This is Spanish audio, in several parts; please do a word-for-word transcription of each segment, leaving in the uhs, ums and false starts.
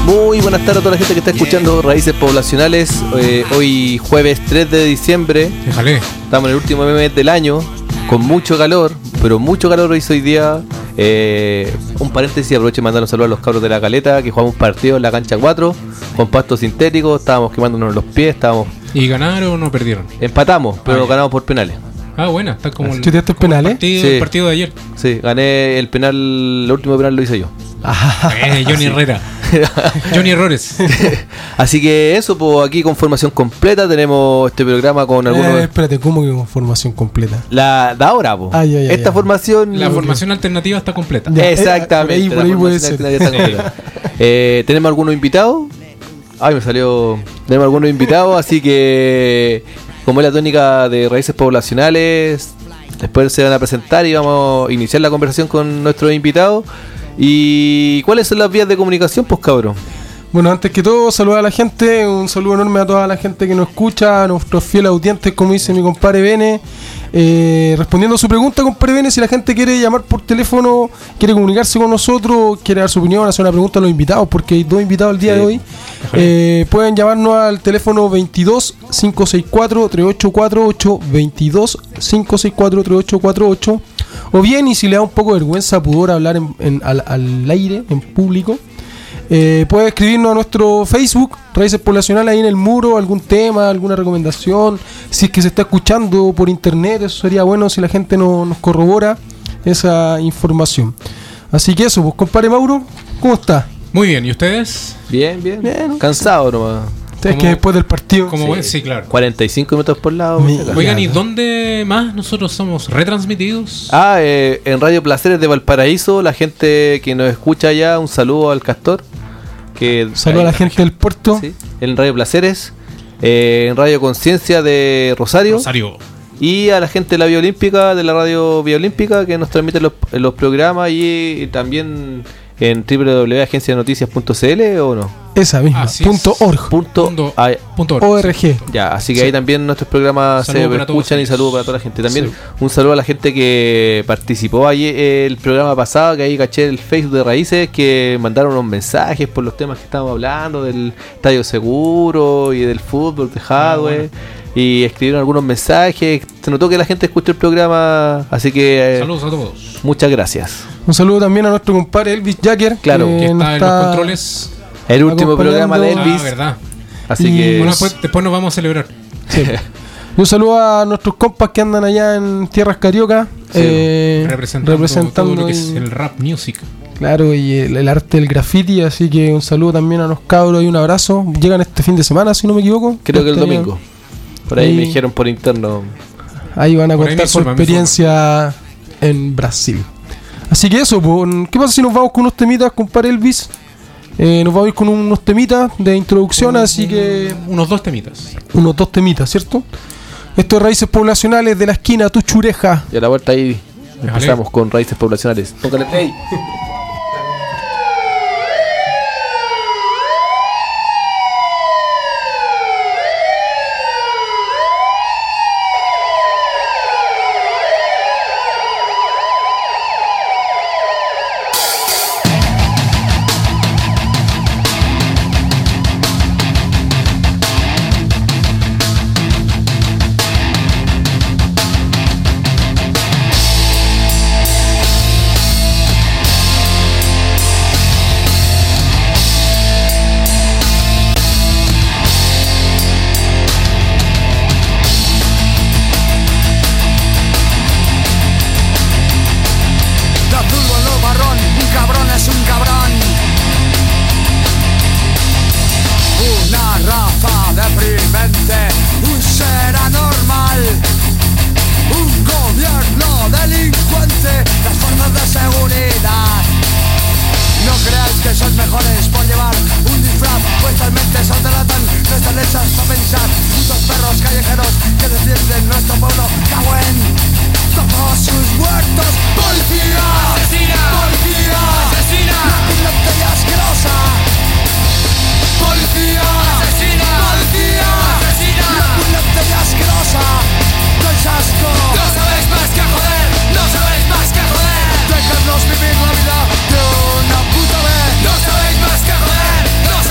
Muy buenas tardes a toda la gente que está escuchando Raíces Poblacionales. eh, Hoy jueves tres de diciembre. Déjale. Estamos en el último mes del año, con mucho calor, pero mucho calor hoy hoy día. eh, Un paréntesis, aprovecho de mandar un saludo a los cabros de la Caleta, que jugamos un partido en la cancha cuatro con pasto sintético, estábamos quemándonos los pies, estábamos... ¿Y ganaron o no perdieron? Empatamos, pero Ah, ya. ganamos por penales. Ah, buena, está como el, ¿Chuteaste el como penal, el eh? partido, Sí. el partido de ayer. Sí, gané el penal, el último penal lo hice yo. Eh, Johnny Herrera. Johnny Errores. Así que eso, pues aquí con formación completa tenemos este programa con algunos... Eh, espérate, ¿cómo que con formación completa? La de ahora, po. Ah, ya, ya, Esta ya. formación... La formación alternativa está completa. Ya. Exactamente. Eh, ahí, por la ahí puede formación ser. alternativa está completa. Eh, tenemos algunos invitados. Ay, me salió... Tenemos algunos invitados, así que... Como es la tónica de Raíces Poblacionales, después se van a presentar y vamos a iniciar la conversación con nuestros invitados. ¿Y cuáles son las vías de comunicación, pues, cabrón? Bueno, antes que todo, saludar a la gente, un saludo enorme a toda la gente que nos escucha, a nuestros fieles audientes, como dice mi compadre Bene. Eh, respondiendo a su pregunta, compadre Bene, si la gente quiere llamar por teléfono, quiere comunicarse con nosotros, quiere dar su opinión, hacer una pregunta a los invitados, porque hay dos invitados el día Sí. de hoy, eh, pueden llamarnos al teléfono veintidós, cinco seis cuatro, treinta y ocho cuarenta y ocho, veintidós, cinco seis cuatro, treinta y ocho cuarenta y ocho, o bien, y si le da un poco de vergüenza, pudor hablar en, en- al, al aire, en público, Eh, puede escribirnos a nuestro Facebook, Raíces Poblacionales, ahí en el muro, algún tema, alguna recomendación. Si es que se está escuchando por internet, eso sería bueno si la gente no, nos corrobora esa información. Así que eso, pues compadre Mauro, ¿cómo está? Muy bien, ¿y ustedes? Bien, bien. Bien. Cansado nomás. Ustedes ¿Cómo- que después del partido... Como Sí. buen- sí, claro. cuarenta y cinco minutos por lado. Mi- por si acaso. Oigan, ¿y Ya. dónde más nosotros somos retransmitidos? Ah, eh, en Radio Placeres de Valparaíso, la gente que nos escucha allá, un saludo al Castor. Que Saludos a la gente del puerto. Sí, en Radio Placeres, eh, en Radio Conciencia de Rosario, Rosario. y a la gente de la Vía Olímpica, de la Radio Vía Olímpica, que nos transmite los, los programas, y también en doble u doble u doble u punto agencia de noticias punto c l, ¿o no? Esa misma, Así punto es. org, Punto, Punto- ah, punto org. O R G. ya, así que Sí. ahí también nuestros programas Saludo se para todos escuchan, y ellos. saludos para toda la gente. También Sí. un saludo a la gente que participó ayer el programa pasado, que ahí caché el Facebook de Raíces, que mandaron unos mensajes por los temas que estábamos hablando, del estadio seguro y del fútbol, de hardware, y escribieron algunos mensajes. Se notó que la gente escuchó el programa, así que eh, Saludos a todos. muchas gracias. Un saludo también a nuestro compadre Elvis Jacker. Claro. Que nos está en los controles. El último acompañando- programa de Elvis, Ah, verdad. así Y- que Bueno, después, después nos vamos a celebrar. Sí. Y un saludo a nuestros compas que andan allá en tierras carioca, Sí. eh, representando, representando todo lo que es ahí- el rap music. claro, y el, el arte del graffiti, así que un saludo también a los cabros y un abrazo. Llegan este fin de semana, si no me equivoco. creo que el Estarían- domingo. Por ahí Ahí- me dijeron por interno. Ahí van a Por ahí contar me su informa, me experiencia en Brasil. Así que eso, pues, ¿qué pasa si nos vamos con unos temitas, compadre Elvis? Eh, nos vamos a ir con unos temitas de introducción, así que Unos dos temitas. unos dos temitas, ¿cierto? Esto es Raíces Poblacionales de la esquina Tuchureja. Y a la vuelta ahí Déjale. empezamos con Raíces Poblacionales. Póngale play. De azul o lo marrón, un cabrón es un cabrón. Una raza deprimente, un ser anormal. Un gobierno delincuente, las fuerzas de seguridad. No creáis que sois mejores por llevar un disfraz, vuestras mentes os delatan, no están hechas para pensar. Putos perros callejeros que defienden nuestro pueblo, cagüen todos sus muertos. ¡Policía! ¡Asesina! ¡Policía! ¡Asesina! ¡Repugnante y asquerosa! ¡Policía! ¡Asesina! ¡Policía! ¡Asesina! ¡Repugnante y asquerosa! ¡Dais asco! ¡No sabéis más que joder! ¡No sabéis más que joder! ¡Dejadnos vivir la vida de una puta vez! ¡No sabéis más que joder! ¡No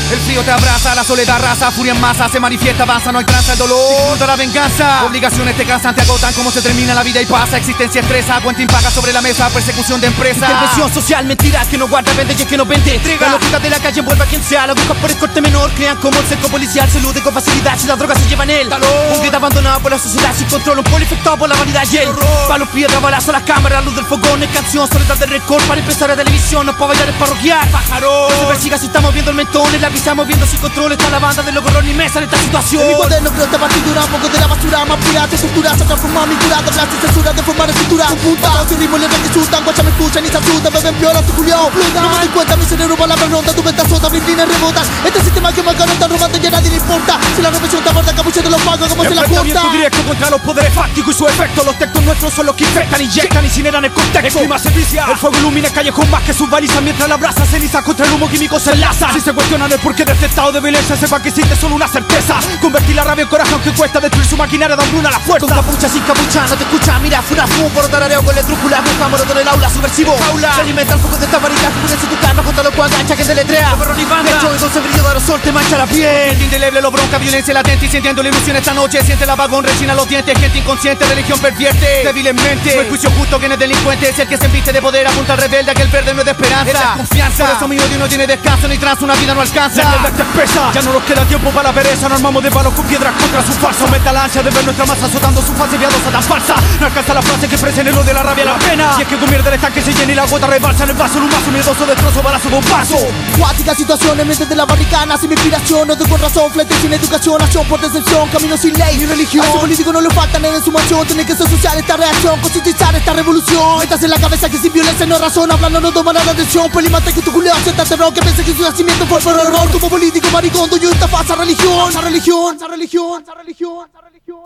El frío te abraza, la soledad raza, furia en masa, se manifiesta, avanza, no alcanza el dolor, disfruta la venganza. Obligaciones te cansan, te agotan, como se termina la vida y pasa. Existencia estresa, cuenta impaga sobre la mesa, persecución de empresa. Intervención social, mentiras que no guarda, vende y que no vende. Entrega la locura de la calle, envuelve a quien sea. La busca por el corte menor, crean como el cerco policial. Se elude con facilidad, si la droga se lleva en él. Un grito abandonado por la sociedad, sin control, un pueblo infectado por la vanidad y el horror. Palos, piedra, balazo, la cámara, la luz del fogón. Es canción, soledad de récord, para empezar a televisión. No para bailar, es parroquial, pájaro. No se persiga si estamos viendo el mentón, en la pisamos viendo sin control. Está la banda de los gorros ni mesa en esta situación. En mi moderno creo esta partitura, un poco de la basura, más pirata, estructura, se transforma mi cura, de clase censura, de formar estructura. Con punta, su ritmo le ven que chutan, guacha me escuchan y se asustan, beben piola, su culiao, flutan. No me doy cuenta, mi cerebro palabras ronda, tu venta sota, mis líneas rebotan. Este sistema que me acaban tan robando y a nadie le importa. Si la represión te aborda, capucho de los pagos, como se la corta. Directo contra los poderes fácticos y su efecto. Los textos nuestros son los que infectan, inyectan, incineran el contexto. El clima se vicia, el fuego ilumina el callejón más que sus balizas, mientras la brasa ceniza contra el humo químico se enlaza. Si se cuestionan el porqué de este estado de violencia, sepa que existe solo una certeza: convertir la rabia en coraje, aunque cuesta destruir su maquinaria, da una a la fuerza. Con capucha, sin capucha, no te escucha, mira, fura, fumo, por tarareo con letrúcula. Buscamos todo el aula, subversivo, jaula. Se alimenta el foco de esta varita, figúrense tu carne, contra los cuangancha que se letrea. Hecho y doce brillo de aerosol te mancha la piel. Indeleble lo bronca, violencia latente, y sintiendo la ilusión esta noche. Siente el apagón, rechina los dientes, gente inconsciente, religión pervierte, débilmente. No hay juicio justo, quien es delincuente es el que se embiste de poder, apunta al rebelde, aquel verde no es de esperanza. Era confianza, por eso mi odio no tiene descanso ni trance, una vida no alcanza. La verdad espesa, ya no nos queda tiempo para la pereza, nos armamos de palos con piedras contra su falso. Aumenta la ansia de ver nuestra masa azotando su fase piadosa tan falsa. No alcanza la frase que expresa en el odio, la rabia, la pena. Si es que convierte el estanque se llena y la gota rebalsa en el vaso, en un vaso miedoso, destrozo, balazo, bombazo. Cuática situación en mente de la barricada, sin inspiración, no tengo razón, flete sin educación, acción por decepción, camino sin ley ni religión. A ese político no le faltan en su mansión, tiene que ser social esta reacción, constituir esta revolución. Metas en la cabeza que sin violencia no hay razón, hablando no tomará la atención, pelimate que tu culeo acepta terror, que piense que su nacimiento fue por error. Como político maricón, tuyo esta falsa religión, esa religión, esa religión, esa religión, esa religión.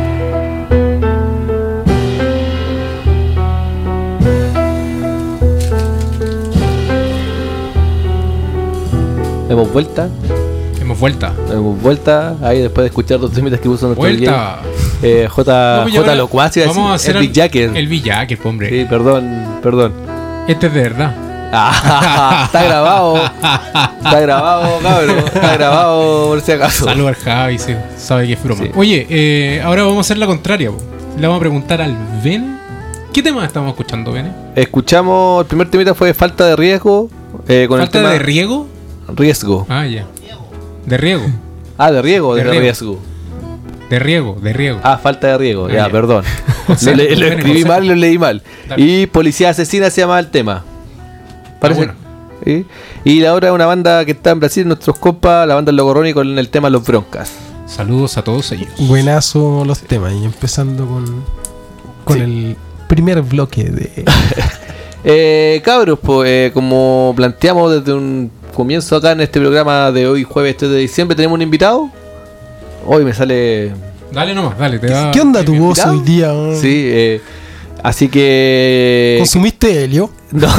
Hemos vuelta. Hemos vuelta. Hemos vuelta. Ahí después de escuchar los temitas que puso nuestro Vuelta. eh, J, No, pues J ahora Locuacia. vamos a hacer el Big Jacker. El Big Jacker, hombre. Sí, perdón, perdón. Este es de verdad. Ah, está grabado. Está grabado, cabrón. Está grabado por si acaso. Saludos al Javi, sí, sabe que es broma. Sí. Oye, eh, ahora vamos a hacer la contraria, po. Le vamos a preguntar al Bene. ¿Qué tema estamos escuchando, Bene? Escuchamos, el primer temita fue Falta de Riesgo. Eh, con ¿Falta el tema de riego? Riesgo. Ah, ya. De riego. Ah, de riego, de, De riego. riesgo. De riego, de riego. Ah, falta de riesgo, Ah, ya, ya. perdón. José, lo, le- lo Bene, escribí José. mal y lo leí mal. Dale. Y Policía Asesina se llama el tema. Parece. bueno. ¿Sí? Y la otra es una banda que está en Brasil, nuestros compas, la banda El Logorroni con el tema Los Broncas. Saludos a todos ellos. Buenazo los temas. Y empezando con, con Sí. el primer bloque de. Eh, cabros, pues eh, como planteamos desde un comienzo acá en este programa de hoy, jueves tres de diciembre, tenemos un invitado. Hoy me sale... Dale nomás, dale. Te va- ¿Qué onda tu Bien. voz ¿Invitado? hoy día? man? Sí, eh, así que... ¿Consumiste helio? No.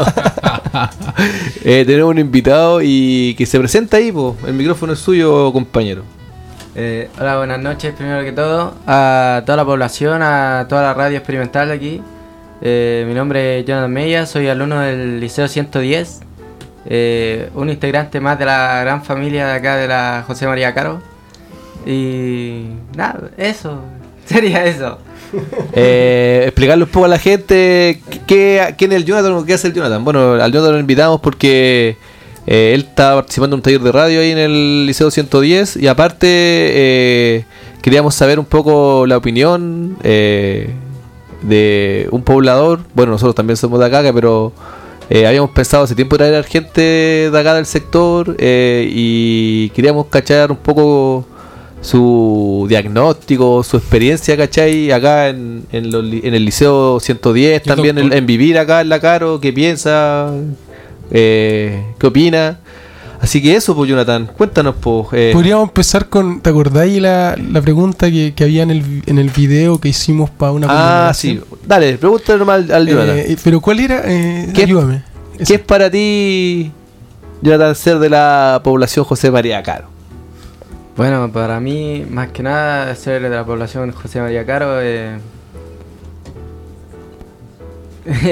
Eh, tenemos un invitado y que se presenta ahí, pues. El micrófono es suyo, compañero. Eh, hola, buenas noches, primero que todo, a toda la población, a toda la radio experimental de aquí. Eh, mi nombre es Jonathan Mella, soy alumno del Liceo ciento diez, eh, un integrante más de la gran familia de acá de la José María Caro. Y nada, eso, sería eso. Eh, explicarle un poco a la gente qué, quién es el Jonathan o qué hace el Jonathan. Bueno, al Jonathan lo invitamos porque eh, él está participando en un taller de radio ahí en el Liceo ciento diez y aparte eh, queríamos saber un poco la opinión eh, de un poblador. Bueno, nosotros también somos de acá, pero eh, habíamos pensado hace tiempo traer a gente de acá del sector eh, y queríamos cachar un poco su diagnóstico, su experiencia, ¿cachai? Acá en, en, los li- en el Liceo ciento diez, Yo también en, doctor. en vivir acá en la Caro, qué piensa, eh, qué opina. Así que eso, pues Jonathan, cuéntanos, pues. Eh, Podríamos empezar con. ¿Te acordáis la, la pregunta que, que había en el, vi- en el video que hicimos para una ah, sí, conmemoración? dale, pregúntale nomás al, al Jonathan. Eh, pero ¿cuál era? Eh, ¿Qué- ayúdame. ¿Qué es para ti, Jonathan, ser de la población José María Caro? Bueno, para mí, más que nada, ser de la población José María Caro, eh,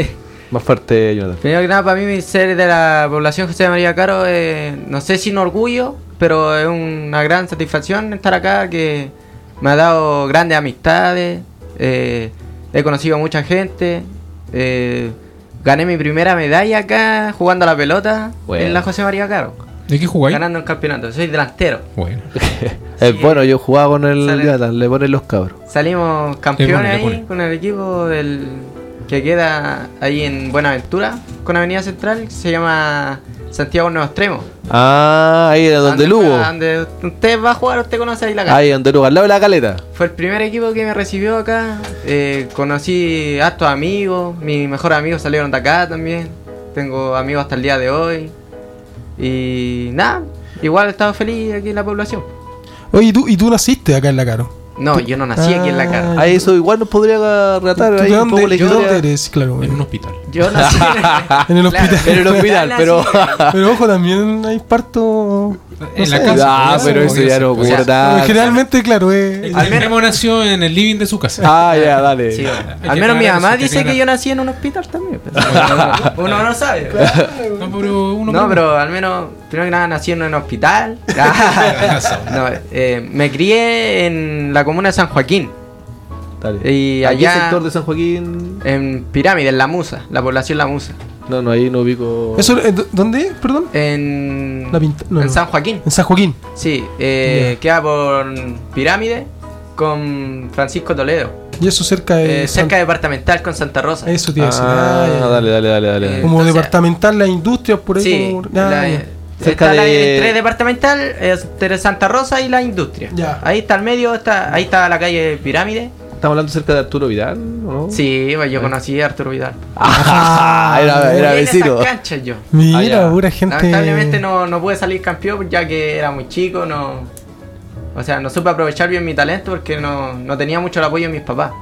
Más fuerte, Jonathan. Primero que nada, para mí ser de la población José María Caro, eh, no sé si un orgullo, pero es una gran satisfacción estar acá, que me ha dado grandes amistades, eh, he conocido a mucha gente, eh, gané mi primera medalla acá jugando a la pelota Bueno. en la José María Caro, ¿De qué jugáis? ganando un campeonato, soy delantero. Bueno. Es bueno, yo jugaba con el Sale. Jonathan, le ponen los cabros. Salimos Le campeones pone, le ahí pone. con el equipo del que queda ahí en Buenaventura, con Avenida Central, que se llama Santiago Nuevo Extremo. Ah, ahí era donde Lugo. juega- Donde usted va a jugar, usted conoce ahí la casa. Ahí donde Lugo, al lado de la caleta. Fue el primer equipo que me recibió acá. Eh, conocí a hartos amigos. Mis mejores amigos salieron de acá también. Tengo amigos hasta el día de hoy. Y nada, igual he estado feliz aquí en la población. Oye, ¿y tú, y tú naciste acá en La Caro? No, yo no nací aquí en la cara. Ah, eso igual nos podría relatar ¿Tú ahí de un poco dónde, la de dónde historia. eres? Claro, En un hospital. Yo nací En el hospital. En el hospital, nací- pero... Pero ojo, también hay parto. En no la sé. casa. Ah, podía pero ser, eso podía ya ser. no O sea, ocurre Pero tanto. generalmente, claro, es. El Al menos- Memo nació en el living de su casa. Ah, ya, dale. Sí, Hay al que menos mi aclarar mamá eso, hay que dice que aclarar. yo nací en un hospital también. Pero uno no sabe. No, pero uno No, mismo. pero al menos, primero que nada, nací en un hospital. No, eh, me crié en la comuna de San Joaquín, Dale. Y ¿A qué allá- sector de San Joaquín? en Pirámide, en La Musa, la población La Musa. No, no, ahí no ubico. ¿Eso, eh, d- ¿Dónde es? Perdón. En, La Pinta- no, en no. San Joaquín, En San Joaquín. sí, eh, queda por Pirámide con Francisco Toledo, Y eso cerca de. eh, cerca San- departamental con Santa Rosa. Eso te iba a decir. Ah, Ah, ya, ya. dale, dale, dale, dale. Eh, Como entonces- departamental, las industrias por ahí. Sí, como- ya, la- ya. Cerca está la de- entre departamental, eh, entre Santa Rosa y la industria. Ya. Ahí está el medio, está, ahí está la calle Pirámide. ¿Estamos hablando cerca de Arturo Vidal, o no? Sí, pues yo conocí a Arturo Vidal. Ah, era, era Jugué en vecino. esas canchas yo. Mira, Ah, ya. pura gente. Lamentablemente no, no pude salir campeón ya que era muy chico, no. O sea, no supe aprovechar bien mi talento porque no, no tenía mucho el apoyo de mis papás.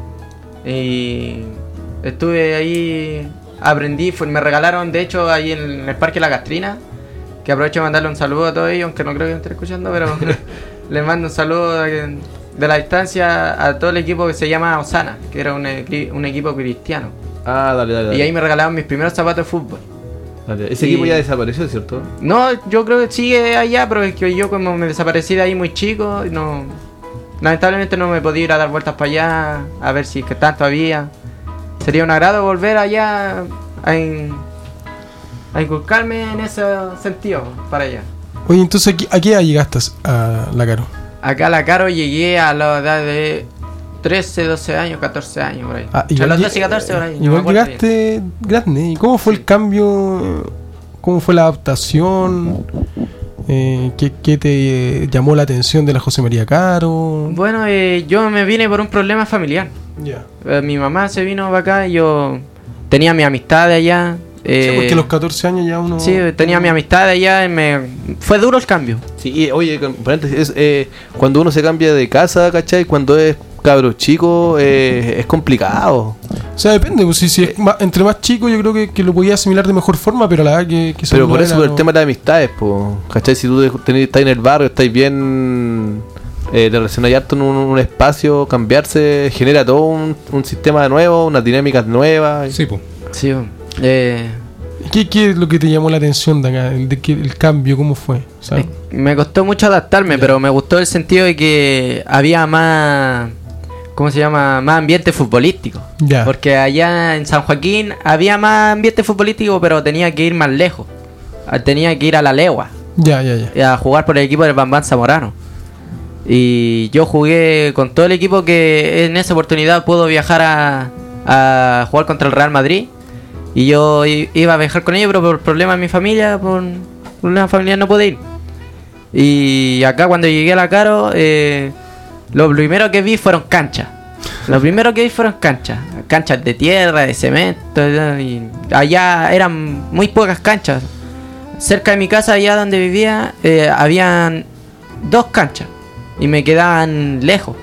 Y estuve ahí, aprendí, fue- me regalaron de hecho ahí en el Parque La Castrina, que aprovecho de mandarle un saludo a todos ellos, aunque no creo que me estén escuchando, pero les mando un saludo de, de la distancia a todo el equipo que se llama Osana, que era un, equi- un equipo cristiano. Ah, dale, dale. dale. Y ahí me regalaron mis primeros zapatos de fútbol. Dale. Ese y- equipo ya desapareció, ¿cierto? No, yo creo que sigue allá, pero es que yo como me desaparecí de ahí muy chico, no, lamentablemente no me podía ir a dar vueltas para allá, a ver si es que están todavía. Sería un agrado volver allá a, in- a inculcarme en ese sentido para allá. Oye, entonces, ¿a qué- ¿a qué edad llegaste a La Caro? Acá a La Caro llegué a la edad de trece, doce años, catorce años por ahí. Ah, Entre los lle- doce y catorce por ahí. no me Igual acuerdo llegaste grande. ¿Y cómo fue el cambio? ¿Cómo fue la adaptación? Eh, ¿qué, qué te eh, llamó la atención de la José María Caro? bien. Bueno, eh, yo me vine por un problema familiar. Ya. Eh, mi mamá se vino para acá y yo tenía mi amistad de allá. Sí, eh, porque a los catorce años ya uno. sí, tenía mi amistad de allá y me fue duro el cambio. Sí, y, oye, con paréntesis, es, eh, cuando uno se cambia de casa, ¿cachai? Cuando es cabro chico, eh, es complicado. O sea, depende. Pues, si, si es más- entre más chico, yo creo que, que lo podía asimilar de mejor forma, pero a la verdad que. que Pero no por eso, era, por el no- tema de las amistades, po, ¿cachai? Si tú de- tenés- estás en el barrio, estás bien, eh, te relacionas harto en un, un espacio, cambiarse genera todo un, un sistema nuevo, unas dinámicas nuevas. Sí, pues. Sí, eh, ¿Qué, ¿Qué es lo que te llamó la atención de acá? El, de que- el cambio, ¿cómo fue? O sea, eh, me costó mucho adaptarme, pero me gustó el sentido de que había más, ¿cómo se llama? Más ambiente futbolístico. ya. Porque allá en San Joaquín había más ambiente futbolístico, pero tenía que ir más lejos. Ah, Tenía que ir a la legua. Ya, ya, ya. A jugar por el equipo del Bambán Zamorano. Y yo jugué con todo el equipo que en esa oportunidad pudo viajar a, a jugar contra el Real Madrid. Y yo i- iba a viajar con ellos, pero por problemas de mi familia, por problemas familiares no pude ir. Y acá cuando llegué a La Caro, eh, lo primero que vi fueron canchas. Lo primero que vi fueron canchas. Canchas de tierra, de cemento. Y allá eran muy pocas canchas. Cerca de mi casa, allá donde vivía, eh, habían dos canchas y me quedaban lejos.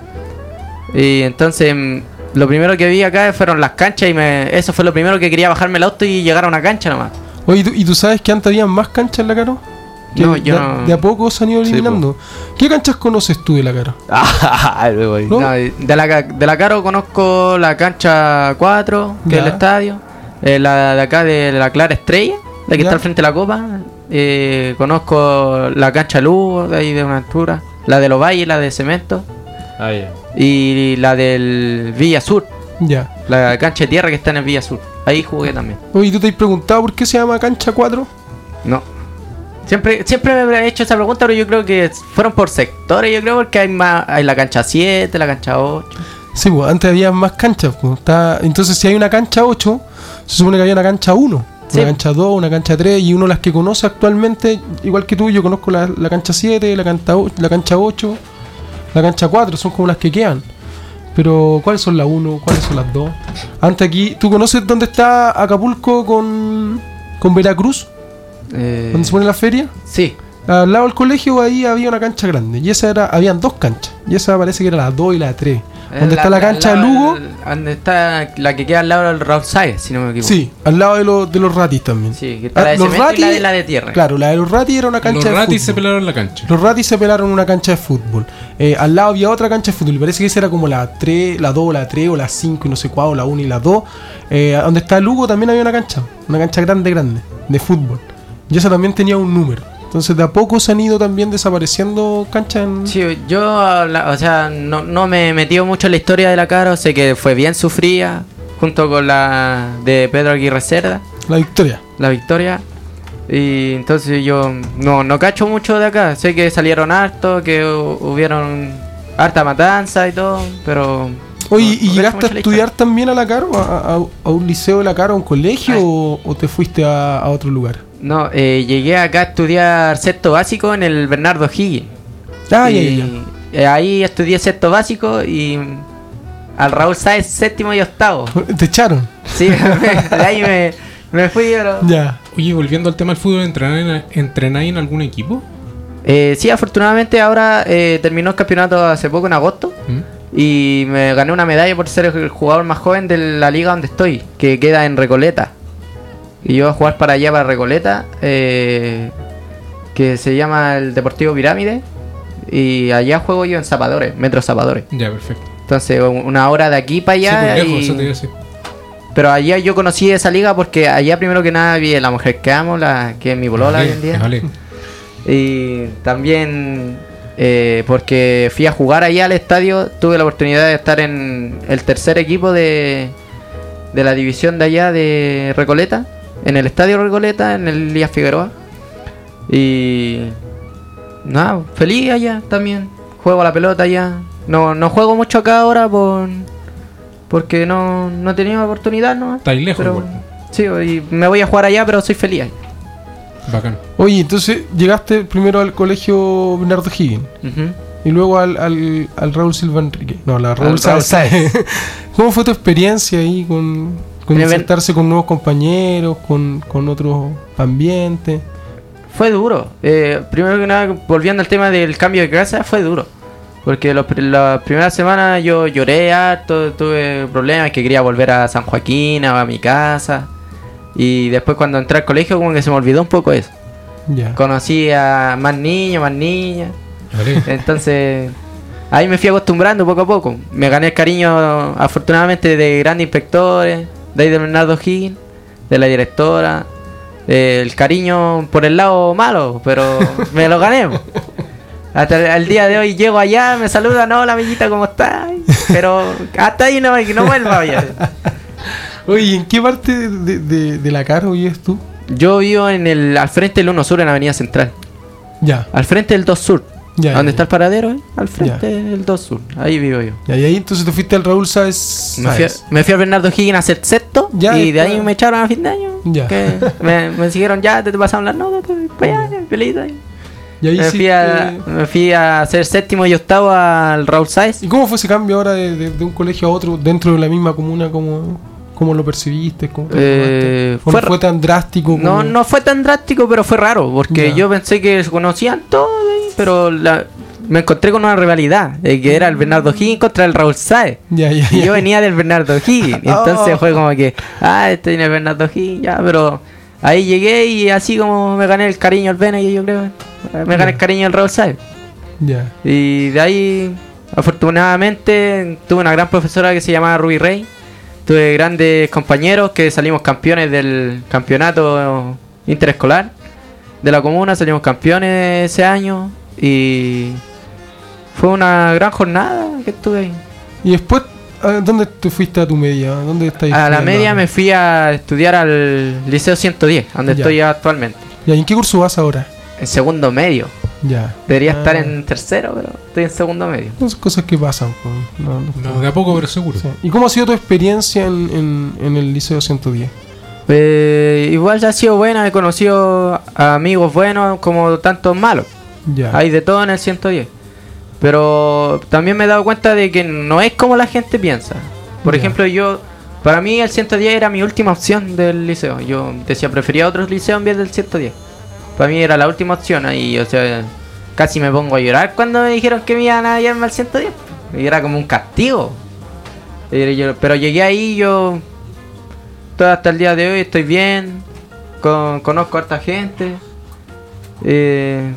Y entonces mm, lo primero que vi acá fueron las canchas y me, eso fue lo primero que quería, bajarme el auto y llegar a una cancha nomás. Oye, ¿y tú, y tú sabes que antes había más canchas en La Caro? Que No, yo de, no- de a poco se han ido Sí, eliminando. ¿Qué canchas conoces tú de La Caro? Ah, luego ahí. ¿No? No, de, la, ca- de la Caro conozco la cancha cuatro, que Ya. es el estadio. Eh, la de acá de la Clara Estrella, la que Ya. está al frente de la copa. Eh, conozco la cancha Lugo, de ahí de una altura. La de los Valles, la de Cemento. Ah, ya. Y la del Villa Sur, Ya. la cancha de tierra que está en el Villa Sur. Ahí jugué también. Oye, ¿tú te has preguntado por qué se llama cancha cuatro? No. Siempre, siempre me he hecho esa pregunta, pero yo creo que fueron por sectores. Yo creo porque hay más, hay la cancha siete, la cancha ocho. Sí, pues antes había más canchas. Pues. Está... Entonces, si hay una cancha ocho, se supone que había una cancha uno, Sí. una cancha dos, una cancha tres, y uno las que conoce actualmente, igual que tú, yo conozco la, la cancha siete, la cancha, o- la cancha ocho, la cancha cuatro, son como las que quedan. Pero, ¿cuáles son las uno? ¿Cuáles son las dos? Antes aquí, ¿tú conoces dónde está Acapulco con, con Veracruz? Eh, ¿Dónde se pone la feria? sí. Al lado del colegio ahí había una cancha grande. Y esa era, habían dos canchas. Y esa parece que era la dos y la tres. Donde está la cancha de al lado Lugo. del- Donde está la que queda al lado del Raúl Sáez, si no me equivoco. Sí, al lado de, los de los ratis también. Sí, que está Ah, la de los cemento y la ratis- de la de tierra. Claro, la de los ratis era una cancha Los de ratis se fútbol. pelaron la cancha. Los ratis se pelaron una cancha de fútbol. Eh, al lado había otra cancha de fútbol. Y parece que esa era como la tres, la dos, la tres o la cinco y no sé cuál, o la uno y la dos. Eh, donde está Lugo también había una cancha. Una cancha grande, grande, de fútbol. Y esa también tenía un número. Entonces de a poco se han ido también desapareciendo canchas en... Sí, yo, la- o sea, no, no me he metido mucho en la historia de la Caro. Sé que fue bien sufrida, junto con la de Pedro Aguirre Cerda, La Victoria. la victoria. Y entonces yo no, no cacho mucho de acá. Sé que salieron harto, que hu- hubieron harta matanza y todo, pero... Oye, no- ¿y no llegaste cacho a mucho la estudiar también a la Caro? ¿A, a- a un liceo de la Caro, a un colegio? Ay. O, o te fuiste a, a otro lugar? No, eh, llegué acá a estudiar sexto básico en el Bernardo Higgins. Ah, ya, Y, ya, ya. eh, ahí estudié sexto básico y al Raúl Sáez séptimo y octavo. Te echaron. Sí, de ahí me, me fui, pero... Ya. Oye, volviendo al tema del fútbol, ¿entrenáis en, entrenáis en algún equipo? Eh, sí, afortunadamente ahora eh, terminó el campeonato hace poco, en agosto. ¿Mm? Y me gané una medalla por ser el jugador más joven de la liga donde estoy, que queda en Recoleta. Y yo voy a jugar para allá, para Recoleta, eh, que se llama el Deportivo Pirámide. Y allá juego yo en Zapadores, Metro Zapadores. Ya, perfecto. Entonces, un- una hora de aquí para Sí, allá. por lejos, y- eso te iba a decir. Pero allá yo conocí esa liga porque allá primero que nada vi a la mujer que amo, la que es mi polola hoy en día. Vale. Y también eh, porque fui a jugar allá al estadio, tuve la oportunidad de estar en el tercer equipo de, de la división de allá de Recoleta, en el estadio Recoleta, en el Elías Figueroa. Y nada, feliz allá también. Juego a la pelota allá. No, no juego mucho acá ahora por porque no, no he tenido oportunidad, ¿no? Estáis lejos, Pero, igual. sí, y me voy a jugar allá, pero soy feliz ahí. Bacán. Oye, entonces llegaste primero al colegio Bernardo Higgins Ujú. y luego al, al, al Raúl Silva Enrique. No, la Raúl Al Raúl Sáez. ¿Cómo fue tu experiencia ahí con, con En el Ben- insertarse con nuevos compañeros, con, con otros ambientes? Fue duro. Eh, primero que nada, volviendo al tema del cambio de casa, fue duro. Porque los pri- las primeras semanas yo lloré harto, tuve problemas, que quería volver a San Joaquín, a mi casa. Y después cuando entré al colegio como que se me olvidó un poco eso. Ya. Conocí a más niños, más niñas. Vale. Entonces ahí me fui acostumbrando poco a poco. Me gané el cariño afortunadamente de grandes inspectores, de ahí de Bernardo Higgins, de la directora. Eh, el cariño por el lado malo, pero me lo gané. Hasta el día de hoy llego allá, me saludan, hola amiguita, ¿cómo estás? Pero hasta ahí no, que no vuelva ya. Oye, ¿en qué parte de, de, de la Caro vives tú? Yo vivo en el, al frente del uno Sur, en la Avenida Central. Ya. Al frente del dos Sur. Ya, ¿Dónde ya, está ya. el paradero? eh? Al frente Ya. del dos Sur. Ahí vivo yo. Ya, y ahí entonces te fuiste al Raúl Sáez. Me fui, a, Sáez. me fui a Bernardo Higgins a hacer sexto. Ya, y de ahí está. me echaron a fin de año. Ya. Que me, me siguieron ya, te, te pasaron las notas, te- para allá, feliz ahí. Y ahí Me sí fui, a, te- me fui a hacer séptimo y octavo al Raúl Sáez. ¿Y cómo fue ese cambio ahora de, de- de un colegio a otro dentro de la misma comuna? ¿Cómo, cómo lo percibiste? ¿Cómo te lo Eh, tomaste? ¿O fue no fue tan drástico? No, como- no fue tan drástico, pero fue raro. Porque Ya. yo pensé que se conocían todos ahí, pero la, me encontré con una rivalidad. eh, que era el Bernardo Higgins contra el Raúl Sáez. Ya, ya, Y ya. yo venía del Bernardo Higgins. Entonces Oh. fue como que, ah, estoy en el Bernardo Higgins, ya, pero ahí llegué y así como me gané el cariño al Bene, yo creo. Me gané el cariño al Raúl Sáez. Ya. Y de ahí, afortunadamente, tuve una gran profesora que se llamaba Ruby Rey. tuve grandes compañeros que salimos campeones del campeonato interescolar de la comuna, salimos campeones ese año y fue una gran jornada que estuve ahí. Y después, ¿a ¿dónde te fuiste a tu media? ¿Dónde estás A la estudiando media ahora? me fui a estudiar al Liceo ciento diez, donde Ya. estoy actualmente. Ya, ¿y en qué curso vas ahora? En segundo medio. Ya. Debería Ah, estar en tercero, pero estoy en segundo medio. Son cosas que pasan. pues, no, no- No, de a poco, pero seguro. sí. ¿Y cómo ha sido tu experiencia en, en, en el Liceo ciento diez? Eh, igual ya ha sido buena, he conocido a amigos buenos como tantos malos. Ya. Hay de todo en el ciento diez. Pero también me he dado cuenta de que no es como la gente piensa. Por Ya. ejemplo, yo, para mí el ciento diez era mi última opción del liceo. Yo decía, prefería otros liceos en vez del ciento diez. Para mí era la última opción ahí, o sea, casi me pongo a llorar cuando me dijeron que me iban a llevarme al ciento diez. Y era como un castigo. Y yo- pero llegué ahí, yo todo hasta el día de hoy estoy bien, con- conozco a harta gente. Eh,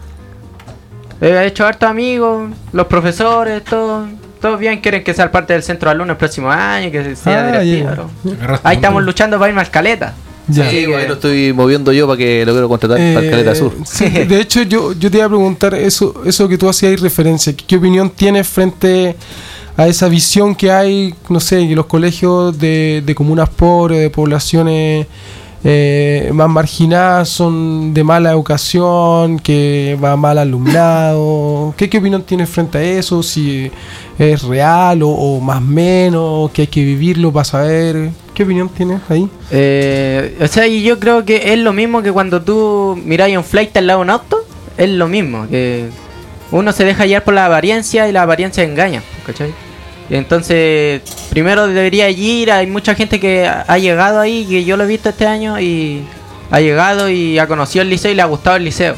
He hecho hartos amigos, los profesores, todos, todos bien, quieren que sea parte del centro de alumnos el próximo año, que sea Ah, directiva. ya. bro. Agarraste Ahí un- estamos luchando para irme a Caleta. Ya. Sí, bueno, lo estoy moviendo yo para que lo quiero contratar para el Eh, Caleta Sur. sí, de hecho, yo, yo te iba a preguntar eso, eso que tú hacías referencia. ¿Qué, qué opinión tienes frente a esa visión que hay, no sé, que los colegios de, de comunas pobres, de poblaciones eh, más marginadas son de mala educación, que va mal alumnado? ¿Qué, qué opinión tienes frente a eso? Si es real o, o más menos, que hay que vivirlo para saber. ¿Qué opinión tienes ahí? Eh, o sea, y yo creo que es lo mismo que cuando tú miráis un flight al lado de un auto, es lo mismo, que uno se deja llevar por la apariencia y la apariencia engaña, ¿cachai? Y entonces, primero debería ir, hay mucha gente que ha ha llegado ahí, que yo lo he visto este año, y ha llegado y ha conocido el liceo y le ha gustado el liceo.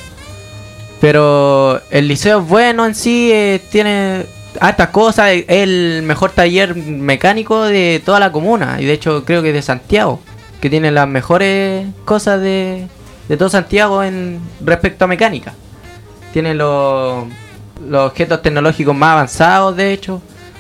Pero el liceo es bueno en sí, eh, tiene hartas cosas, es el mejor taller mecánico de toda la comuna, y de hecho creo que de Santiago, que tiene las mejores cosas de, de todo Santiago en respecto a mecánica. Tiene los, los objetos tecnológicos más avanzados, de hecho,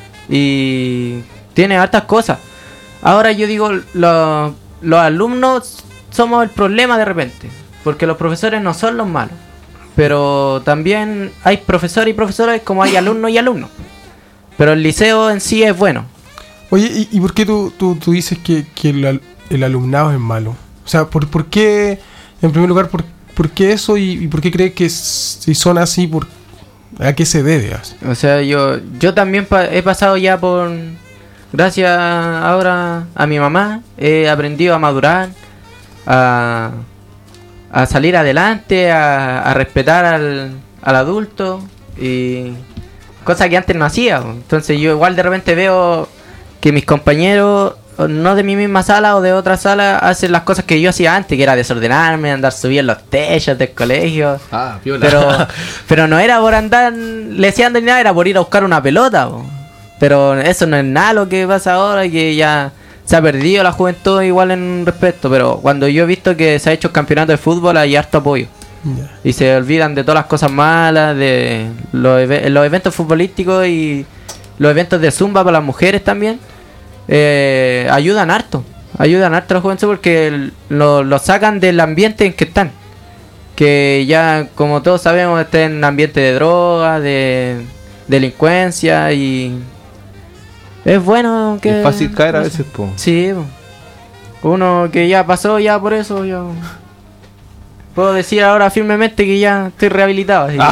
y tiene hartas cosas. Ahora yo digo, lo- los alumnos somos el problema de repente, porque los profesores no son los malos, pero también hay profesores y profesores como hay alumnos y alumnos. Pero el liceo en sí es bueno. Oye, ¿y, y por qué tú, tú, tú dices que, que el, al- el alumnado es malo? O sea, ¿por, por qué, en primer lugar, por, por qué eso y, y por qué crees que s- si son así, por, a qué se debe? Así? O sea, yo yo también pa- he pasado ya por... Gracias ahora a mi mamá, he aprendido a madurar, a, a salir adelante, a, a respetar al, al adulto, y cosa que antes no hacía. Entonces yo igual de repente veo que mis compañeros, o no de mi misma sala o de otra sala, hacen las cosas que yo hacía antes, que era desordenarme, andar subiendo los techos del colegio. Ah, piola. Pero, pero no era por andar leseando ni nada, era por ir a buscar una pelota, po. Pero eso no es nada lo que pasa ahora, que ya se ha perdido la juventud igual en respecto. Pero cuando yo he visto que se ha hecho el campeonato de fútbol, hay harto apoyo. Ya. Y se olvidan de todas las cosas malas, de los, eve- los eventos futbolísticos y los eventos de zumba para las mujeres también. Eh, ayudan harto, ayudan harto a la juventud porque el- lo, lo sacan del ambiente en que están. Que ya, como todos sabemos, está en ambiente de droga, de delincuencia, y es bueno que... Es fácil caer a veces, po. Sí, po. Uno que ya pasó ya por eso, yo puedo decir ahora firmemente que ya estoy rehabilitado. así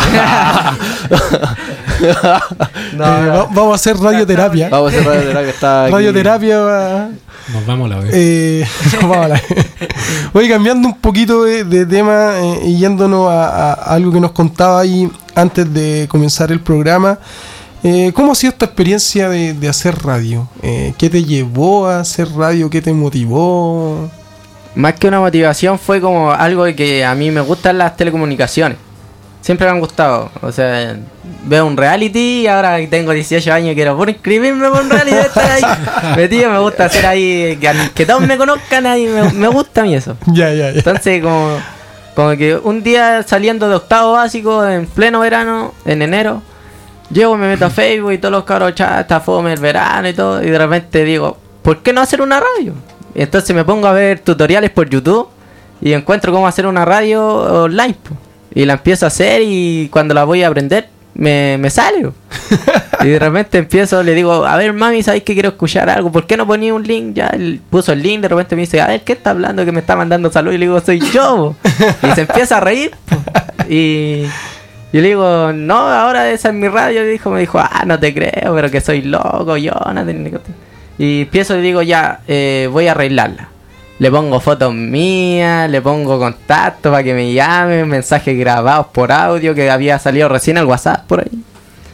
que- No, Eh, no. va- vamos a hacer radioterapia. Vamos a hacer radioterapia, está aquí. Radioterapia va- Nos vamos a la vez. Eh, vamos a hablar. Oye, cambiando un poquito de, de tema eh, y yéndonos a, a algo que nos contaba ahí antes de comenzar el programa, eh, ¿cómo ha sido esta experiencia de, de hacer radio? Eh, ¿Qué te llevó a hacer radio? ¿Qué te motivó? Más que una motivación fue como algo de que a mí me gustan las telecomunicaciones. Siempre me han gustado. O sea, veo un reality y ahora que tengo dieciocho años quiero por inscribirme por un reality, estar ahí metido. Me gusta hacer ahí, que, que todos me conozcan ahí, me, me gusta a mí eso. Ya, ya, ya. Entonces como, como que un día saliendo de octavo básico en pleno verano, en enero, llego, me meto a Facebook y todos los cabros, cha, está fome el verano y todo, y de repente digo, ¿por qué no hacer una radio? Entonces me pongo a ver tutoriales por YouTube y encuentro cómo hacer una radio online, po. Y la empiezo a hacer y cuando la voy a aprender me, me sale, po. Y de repente empiezo, le digo, a ver mami, ¿sabes que quiero escuchar algo? ¿Por qué no ponía un link? Ya él puso el link, de repente me dice, a ver, ¿qué está hablando? Que me está mandando salud. Y le digo, soy yo, po. Y se empieza a reír, po. Y yo le digo, no, ahora esa es mi radio. Y dijo, me dijo, ah, no te creo, pero que soy loco, yo no te... Y empiezo y digo, ya, eh, voy a arreglarla. Le pongo fotos mías, le pongo contacto para que me llamen, mensajes grabados por audio que había salido recién al WhatsApp por ahí.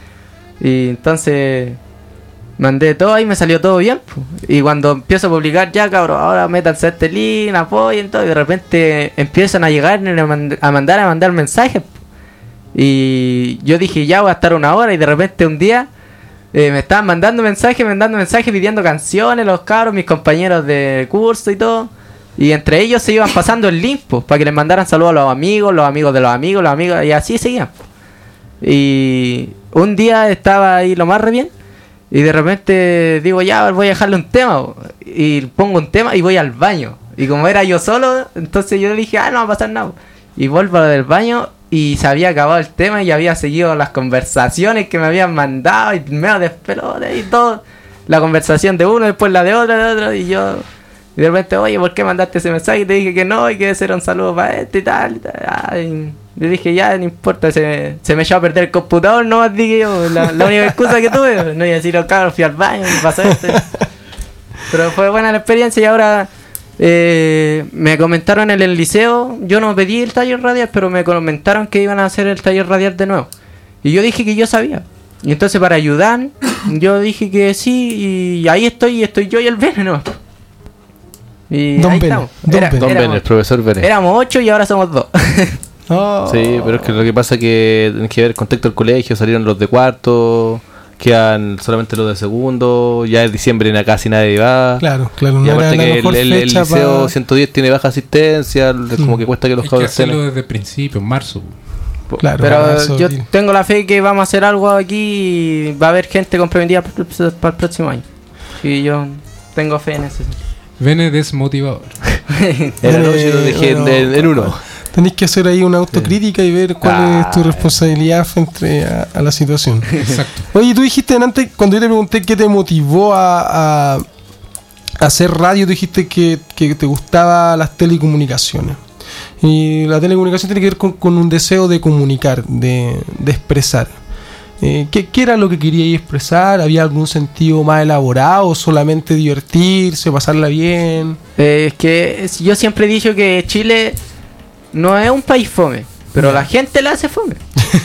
Y entonces mandé todo ahí, me salió todo bien, po. Y cuando empiezo a publicar, ya cabrón, ahora métanse a este link, apoyen todo. Y de repente empiezan a llegar a mandar a mandar, a mandar mensajes, po. Y yo dije, ya voy a estar una hora. Y de repente un día eh, me estaban mandando mensajes, mandando mensajes pidiendo canciones, los cabros, mis compañeros de curso y todo. Y entre ellos se iban pasando el link, po, para que les mandaran saludos a los amigos, los amigos de los amigos, los amigos, y así seguían, po. Y un día estaba ahí lo más re bien. Y de repente digo, ya voy a dejarle un tema, po. Y pongo un tema y voy al baño. Y como era yo solo, entonces yo le dije, ah, no va a pasar nada, po. Y vuelvo del baño y se había acabado el tema y había seguido las conversaciones que me habían mandado y me despelote y todo. La conversación de uno, después la de otro, de otro. Y yo, y de repente, oye, ¿por qué mandaste ese mensaje? Y te dije que no, y que ese era un saludo para este y tal. Y tal. Ay, le dije, ya, no importa, se, se me echó a perder el computador, no más dije yo. La, la única excusa que tuve, no iba a decir, oh, cabrón, fui al baño y pasó esto. Pero fue buena la experiencia y ahora eh, me comentaron en el liceo, yo no pedí el taller radial, pero me comentaron que iban a hacer el taller radial de nuevo. Y yo dije que yo sabía. Y entonces para ayudar, yo dije que sí, y ahí estoy, y estoy yo y el Bene, ¿no? Y Don ahí Bene, estamos. Don Era- Bene. Don éramos- Ben, el profesor Ben. Éramos ocho y ahora somos dos. Oh. Sí, pero es que lo que pasa es que tienen que ver el contexto del colegio, salieron los de cuarto, quedan solamente los de segundo, ya es diciembre y casi nadie va. Claro, claro, Y no era aparte la que el, mejor el- el fecha liceo pa- ciento diez tiene baja asistencia, es como que cuesta que los Hay que cabros hacerlo estén. desde el principio, en marzo. Claro, Pero para eso, yo sí. tengo la fe que vamos a hacer algo aquí y va a haber gente comprometida para el, para el próximo año. Y yo tengo fe en eso. Vene desmotivador. El anuncio lo dejé en- bueno, en, en uno. Tenéis que hacer ahí una autocrítica y ver cuál Ah. es tu responsabilidad frente a, a la situación. Exacto. Oye, tú dijiste antes, cuando yo te pregunté qué te motivó a, a- a hacer radio, tú dijiste que, que te gustaban las telecomunicaciones. Y la telecomunicación tiene que ver con, con un deseo de comunicar, de, de expresar. Eh, ¿qué, ¿Qué era lo que queríais expresar? ¿Había algún sentido más elaborado? ¿Solamente divertirse, pasarla bien? Eh, es que es- yo siempre he dicho que Chile no es un país fome, pero la gente la hace fome.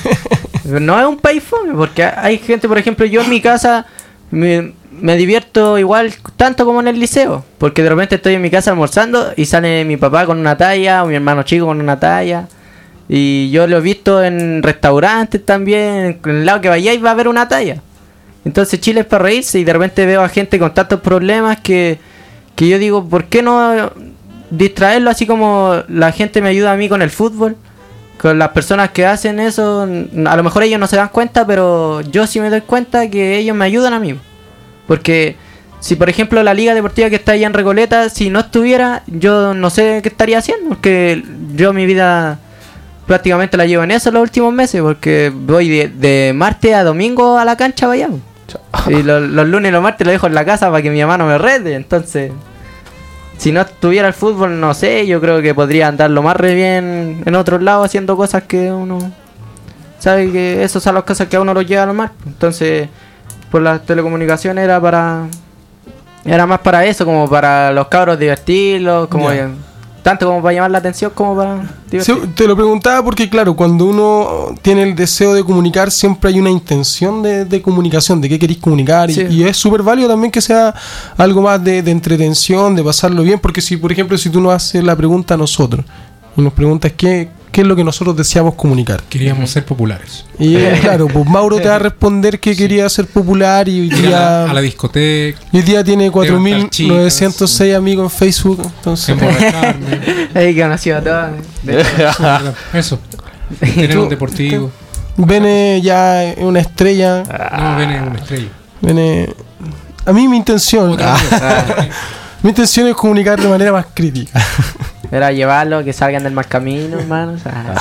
No es un país fome, porque hay gente, por ejemplo, yo en mi casa me, me divierto igual tanto como en el liceo, porque de repente estoy en mi casa almorzando y sale mi papá con una talla o mi hermano chico con una talla. Y yo lo he visto en restaurantes también, en el lado que vayáis va a haber una talla. Entonces Chile es para reírse y de repente veo a gente con tantos problemas que, que yo digo, ¿por qué no distraerlo así como la gente me ayuda a mí con el fútbol? Con las personas que hacen eso, a lo mejor ellos no se dan cuenta, pero yo sí me doy cuenta que ellos me ayudan a mí. Porque si por ejemplo la liga deportiva que está allá en Recoleta, si no estuviera, yo no sé qué estaría haciendo, porque yo mi vida prácticamente la llevo en eso los últimos meses, porque voy de, de martes a domingo a la cancha vaya. Y los, los lunes y los martes lo dejo en la casa para que mi mamá no me rete. Entonces, si no estuviera el fútbol, no sé, yo creo que podría andarlo más re bien en otros lados haciendo cosas que uno sabe que esas son las cosas que a uno lo lleva a lo mal. Entonces, por las telecomunicaciones era para era más para eso, como para los cabros divertirlos, como Ya. tanto como para llamar la atención como para Sí, divertir. te lo preguntaba porque, claro, cuando uno tiene el deseo de comunicar, siempre hay una intención de, de comunicación, de qué queréis comunicar. Y, Sí. y es súper válido también que sea algo más de, de entretención, de pasarlo bien. Porque, si, por ejemplo, si tú nos haces la pregunta a nosotros y nos preguntas qué, qué es lo que nosotros deseamos comunicar. Queríamos ser populares. Y eh, claro, pues Mauro te va a responder que quería ser popular y hoy Ir a la, día, a la discoteca, y hoy día tiene cuatro mil Levantar novecientos seis amigos en Facebook. Entonces, emborracharme. Ahí que nació todo. Eso. Tener Tú- un deportivo. Bene ya es una estrella. No, Vene es una estrella. Bene a mí mi intención, Otra vez. Ah, mi intención es comunicar de manera más crítica. era llevarlo, que salgan del mal camino, hermano. O sea,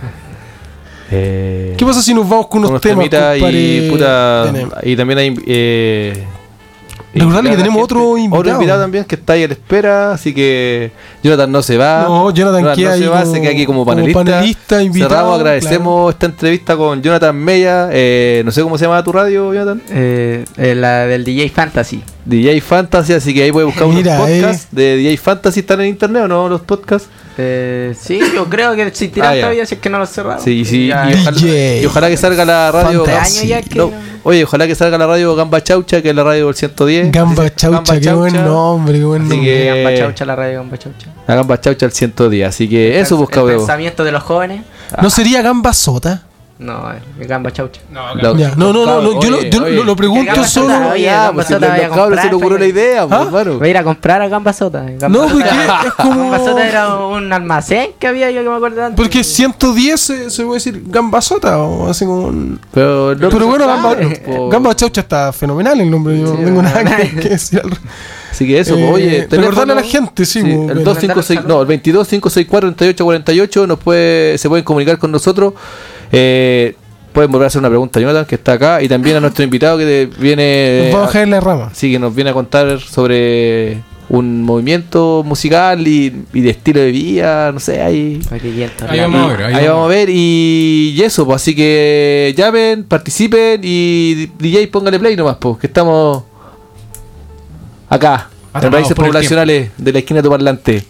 Eh, ¿Qué pasa si nos vamos con unos unos temas, temitas compadre? y puta, Tenemos. y también hay eh, Recordarle que invitar a la tenemos otro gente. invitado. Otro invitado también que está ahí a la espera, así que Jonathan no se va. No, Jonathan no queda se ahí va, como- se queda aquí como como panelista. panelista, invitado, Cerramos, agradecemos esta entrevista con Jonathan Mella. Eh, no sé cómo se llama tu radio, Jonathan. eh, eh, la del D J Fantasy. D J Fantasy, así que ahí puedes buscar Mira, unos podcasts de D J Fantasy. ¿Están en internet o no los podcasts? Eh, sí, yo creo que existirán Ah, ya. todavía si es que no los cerramos. Sí, sí, Ya, y ojalá, D J. y ojalá que salga la radio. Fantasy. años ya que No, no- oye, ojalá que salga la radio Gamba Chaucha, que es la radio del ciento diez. Gamba Dice, Chaucha, qué buen nombre, qué buen Así nombre. que- Gamba Chaucha, la radio Gamba Chaucha. La Gamba Chaucha al ciento diez. Así que eso El busca, weón. pensamiento de los jóvenes. ¿No sería Gamba Sota? No, es Gamba Chaucha. No, Lo- claro. Ya, no, no, no, no, yo, lo- Oye, yo oye. lo, lo pregunto Gamba solo. Sota, oye, Ya, Gamba pues si Sota a vaya a los cabros se comprar, le ocurrió la vaya- idea, pues, ¿Ah? hermano. Voy a ir a comprar a Gamba Sota. Gamba No, Sota- porque es como. Gamba Sota era un almacén que había yo que me acuerdo antes. Porque ciento diez se, se puede decir Gamba Sota o así como un. Pero, no, Pero bueno, Gamba, claro, po. Gamba Chaucha está fenomenal el nombre. Yo no Sí, tengo nada bueno. que, que decir al Así que eso, Eh, pues, oye, recordarle a la gente, sí, pues, el bueno. dos cinco seis, no, el veintidós cinco seis cuatro treinta y ocho cuarenta y ocho nos puede, se pueden comunicar con nosotros. Eh, pueden volver a hacer una pregunta a Jonathan, que está acá, y también a nuestro invitado que te viene Nos vamos a caer en la rama. sí, que nos viene a contar sobre un movimiento musical y, y de estilo de vida, no sé, ahí Para que quien Ahí vamos a ver. Ahí, vamos a ver y, y eso, pues así que llamen, participen y D J póngale play nomás, pues, que estamos acá, en Atrapados Raíces por el Poblacionales de la esquina de tu parlante.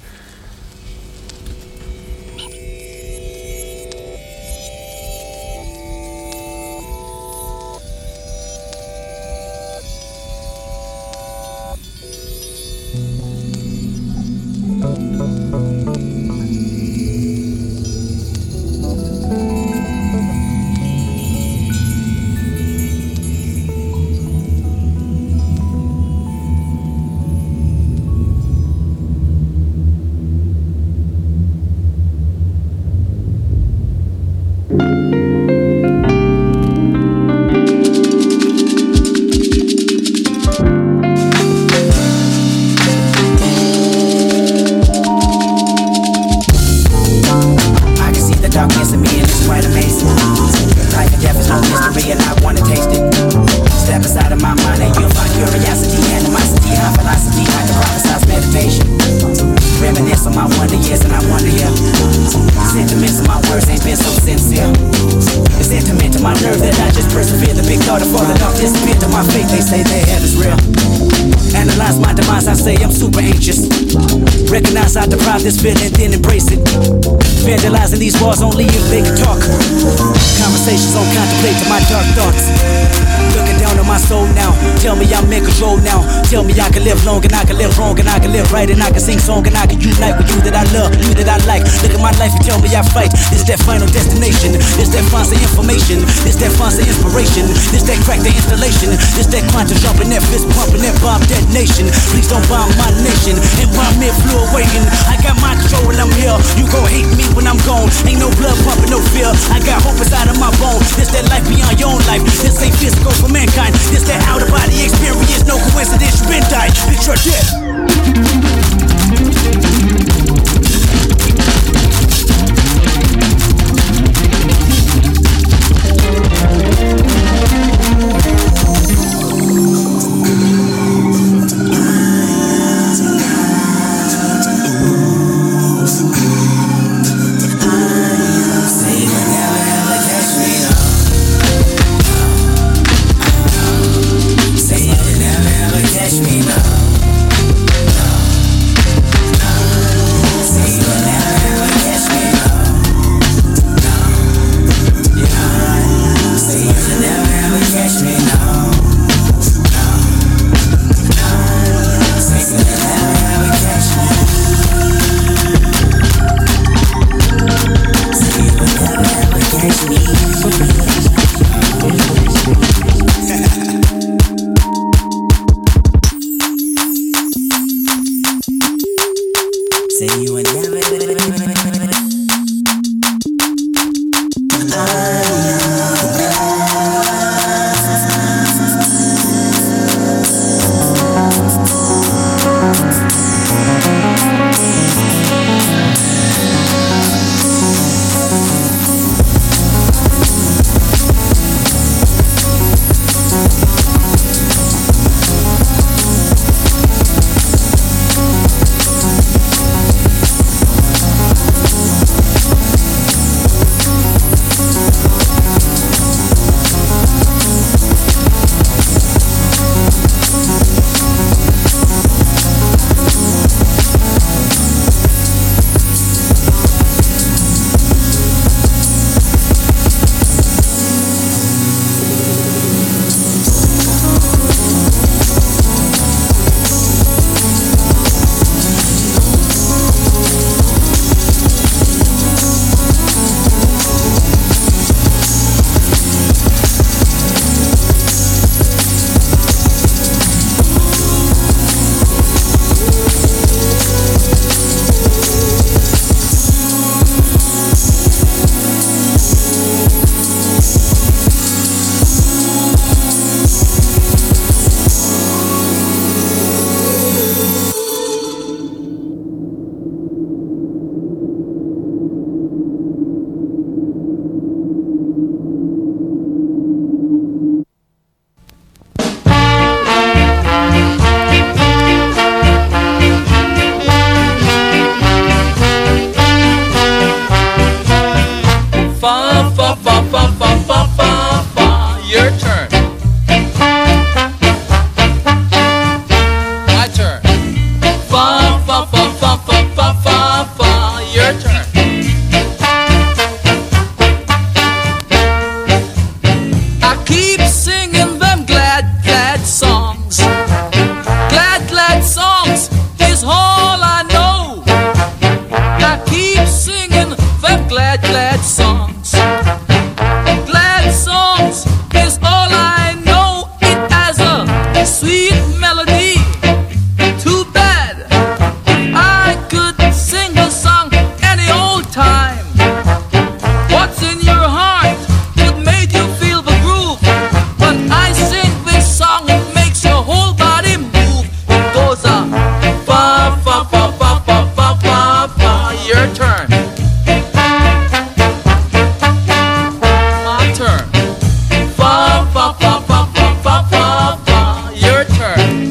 I can see the darkness in me and it's quite amazing. Life and death is no mystery and I wanna taste it. Step inside of my mind and you'll find curiosity, animosity, high philosophy, like a prophesized meditation. Reminisce on my wonder years and I wonder, yeah. Sentiments of my words ain't been so sincere. It's intimate to my nerve that I just persevere. The big thought of falling off disappeared to my faith. They say their head is real. Analyze my demise, I say I'm super anxious. Recognize I deprive this feeling, then embrace it. Vandalizing these walls only if they can talk. Conversations on contemplate to my dark thoughts. Looking down on my soul now. Tell me I'm in control now. Tell me I can live long and I can live wrong and I can live right and I can sing song and I can unite with you that I love, you that I like. Look at my life and tell me I fight. This that final destination. This that fancy information. This that fancy inspiration. This that crack the installation. This that quantum jumping, that fist pumping, that bomb detonation. Please don't bomb my nation. Environment fluid waiting. I got my control when I'm here. You gon' hate me when I'm gone. Ain't no blood pumping, no fear. I got hope inside of my bones. This that life beyond your own life. This ain't physical for mankind. This that out of body experience. No coincidence, you been died. Bitch, you're dead. Say you never ever catch me now. Fa, fa, fa, fa, fa, fa, fa, fa. Your turn. My turn. Fa, fa, fa, fa, fa, fa, fa, fa. Your turn. I keep singing them glad, glad songs. Glad, glad songs is all I know. I keep singing them glad, glad songs. Glad songs is all I know. It has a sweet melody. Too bad I could sing a song any old time. What's in your heart would make you feel the groove. When I sing this song, it makes your whole body move. It goes up, fa fa fa fa fa fa fa fa. Your turn. My turn. Fa fa fa fa fa fa fa fa. Your turn.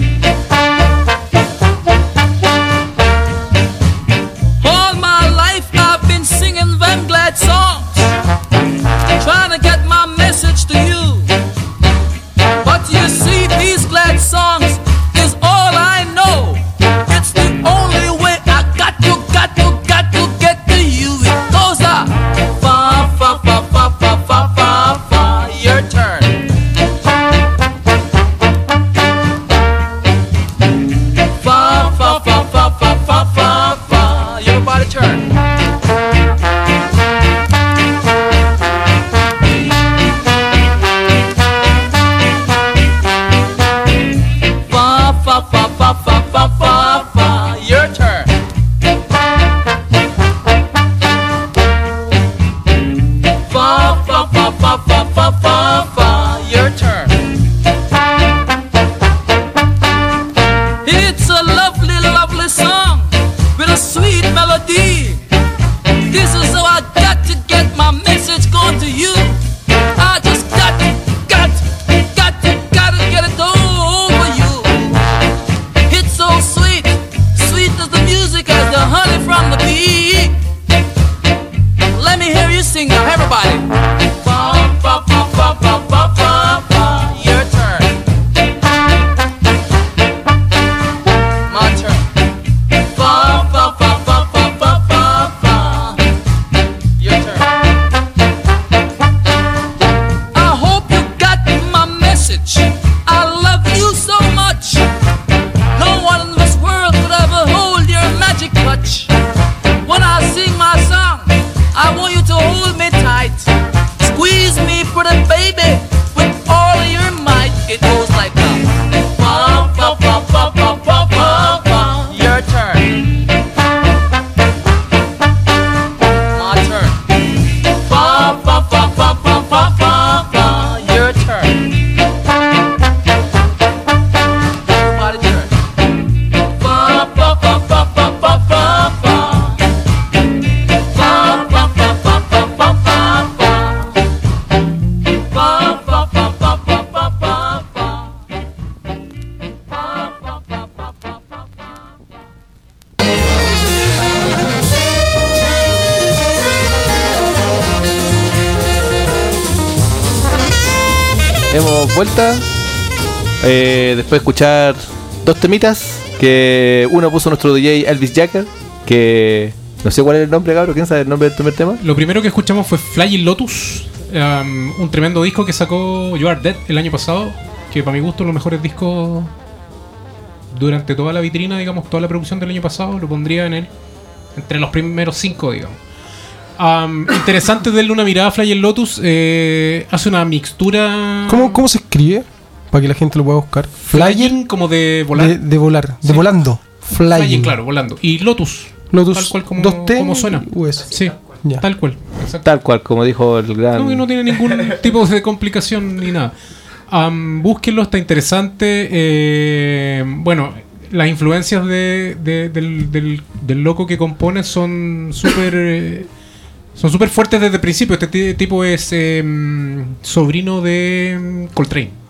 All my life I've been singing them glad songs, trying to get my message to you. But you see, these glad songs is all I know. It's the only way I got to, got to, got to get to you. It goes up, fa fa fa fa fa fa fa fa. Your turn. Fa fa fa fa fa fa fa fa. Your body turn. Fa fa fa fa fa fa fa fa. Your turn. Fa fa fa fa fa fa fa fa. Your turn. It's a lovely, lovely song with a sweet melody. This is how I got to get my message going to you. I just got, got, got to, gotta get it over you. It's so sweet, sweet as the music, as the honey from the bee. Let me hear you sing now, everybody. Fa, fa, fa, fa, fa, fa, fa, fa. Your turn. My turn. Fa, fa, fa, fa, fa, fa, fa, fa. Your turn. I hope you got my message. I love you so much. No one in this world could ever hold your magic touch. When I sing my song, I want you to hold me tight. Squeeze me, pretty baby, with all of your might. It goes like that. Fa, fa, fa, fa, fa, fa, fa, fa. Your turn. My turn. Fa, fa, fa, fa, fa, fa, fa, fa. Your turn. Everybody turn. Fa, fa, fa, fa, fa, fa, fa, fa. Fa, fa, fa, fa, fa, fa, fa, fa. Fa, fa, fa, fa, fa, fa, fa, fa. Fa, fa, fa, fa, fa, fa, fa. Hemos vuelta eh, después de escuchar dos temitas que uno puso nuestro D J Elvis Jacker, que no sé cuál es el nombre, cabrón. ¿Quién sabe el nombre del primer tema? Lo primero que escuchamos fue Flying Lotus, um, un tremendo disco que sacó You Are Dead el año pasado, que para mi gusto los mejores discos durante toda la vitrina, digamos, toda la producción del año pasado, lo pondría en el entre los primeros cinco, digamos. Um, interesante darle una mirada a Flying Lotus. eh, hace una mixtura. ¿Cómo, ¿Cómo se escribe? Para que la gente lo pueda buscar. Flying, como de volar. De, de volar, de Sí. volando. Flying. Flying, claro, volando. Y Lotus. Lotus, Tal cual como, dos T como suena. U S. Sí, Ya. tal cual. Exacto. Tal cual, como dijo el gran... No, que no tiene ningún tipo de complicación ni nada. Um, búsquenlo, está interesante. Eh, bueno, las influencias de, de- del, del- del loco que compone son súper eh, son súper fuertes desde el principio. Este ti- tipo es eh, sobrino de mm, Coltrane.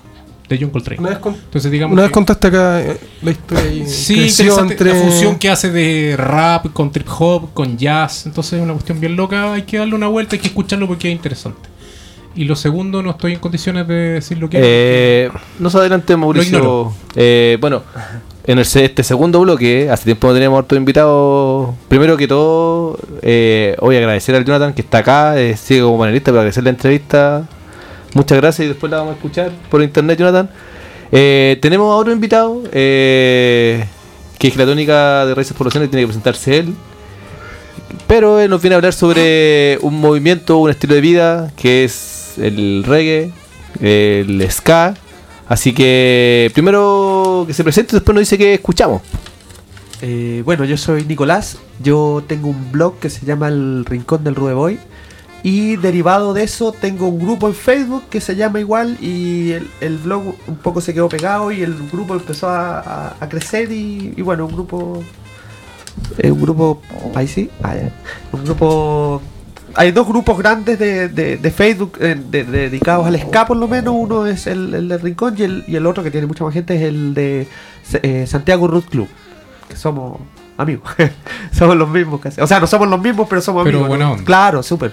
de John Coltrane. Una vez, con- Entonces, digamos una vez que- contaste acá eh, la historia y Sí, creció interesante, entre- la fusión que hace de rap con trip hop, con jazz. Entonces es una cuestión bien loca. Hay que darle una vuelta, hay que escucharlo porque es interesante. Y lo segundo, no estoy en condiciones de decir lo que Eh, no se adelante, Lo Mauricio. ignoro. Eh, bueno, en el, se- este segundo bloque, hace tiempo no teníamos harto invitados. Primero que todo, eh, voy a agradecer al Jonathan que está acá, eh, sigue como panelista, para agradecer la entrevista. Muchas gracias y después la vamos a escuchar por internet, Jonathan. Eh, tenemos a otro invitado, eh, que es la tónica de Raíces Poblaciones, tiene que presentarse él. Pero él nos viene a hablar sobre un movimiento, un estilo de vida, que es el reggae, el ska. Así que primero que se presente, después nos dice que escuchamos. Eh, bueno, yo soy Nicolás, yo tengo un blog que se llama El Rincón del Rudeboy y derivado de eso tengo un grupo en Facebook que se llama igual y el, el blog un poco se quedó pegado y el grupo empezó a, a- a crecer y, y bueno, un grupo... eh, un grupo... Ahí sí, ah, ya. Un grupo... Hay dos grupos grandes de, de- de Facebook eh, de- de- dedicados al ska por lo menos. Uno es el, el del Rincón y el, y el otro que tiene mucha más gente es el de eh, Santiago Root Club, que somos amigos. Somos los mismos casi. O sea, no somos los mismos, pero somos Pero amigos. buena ¿no? onda. Claro, súper.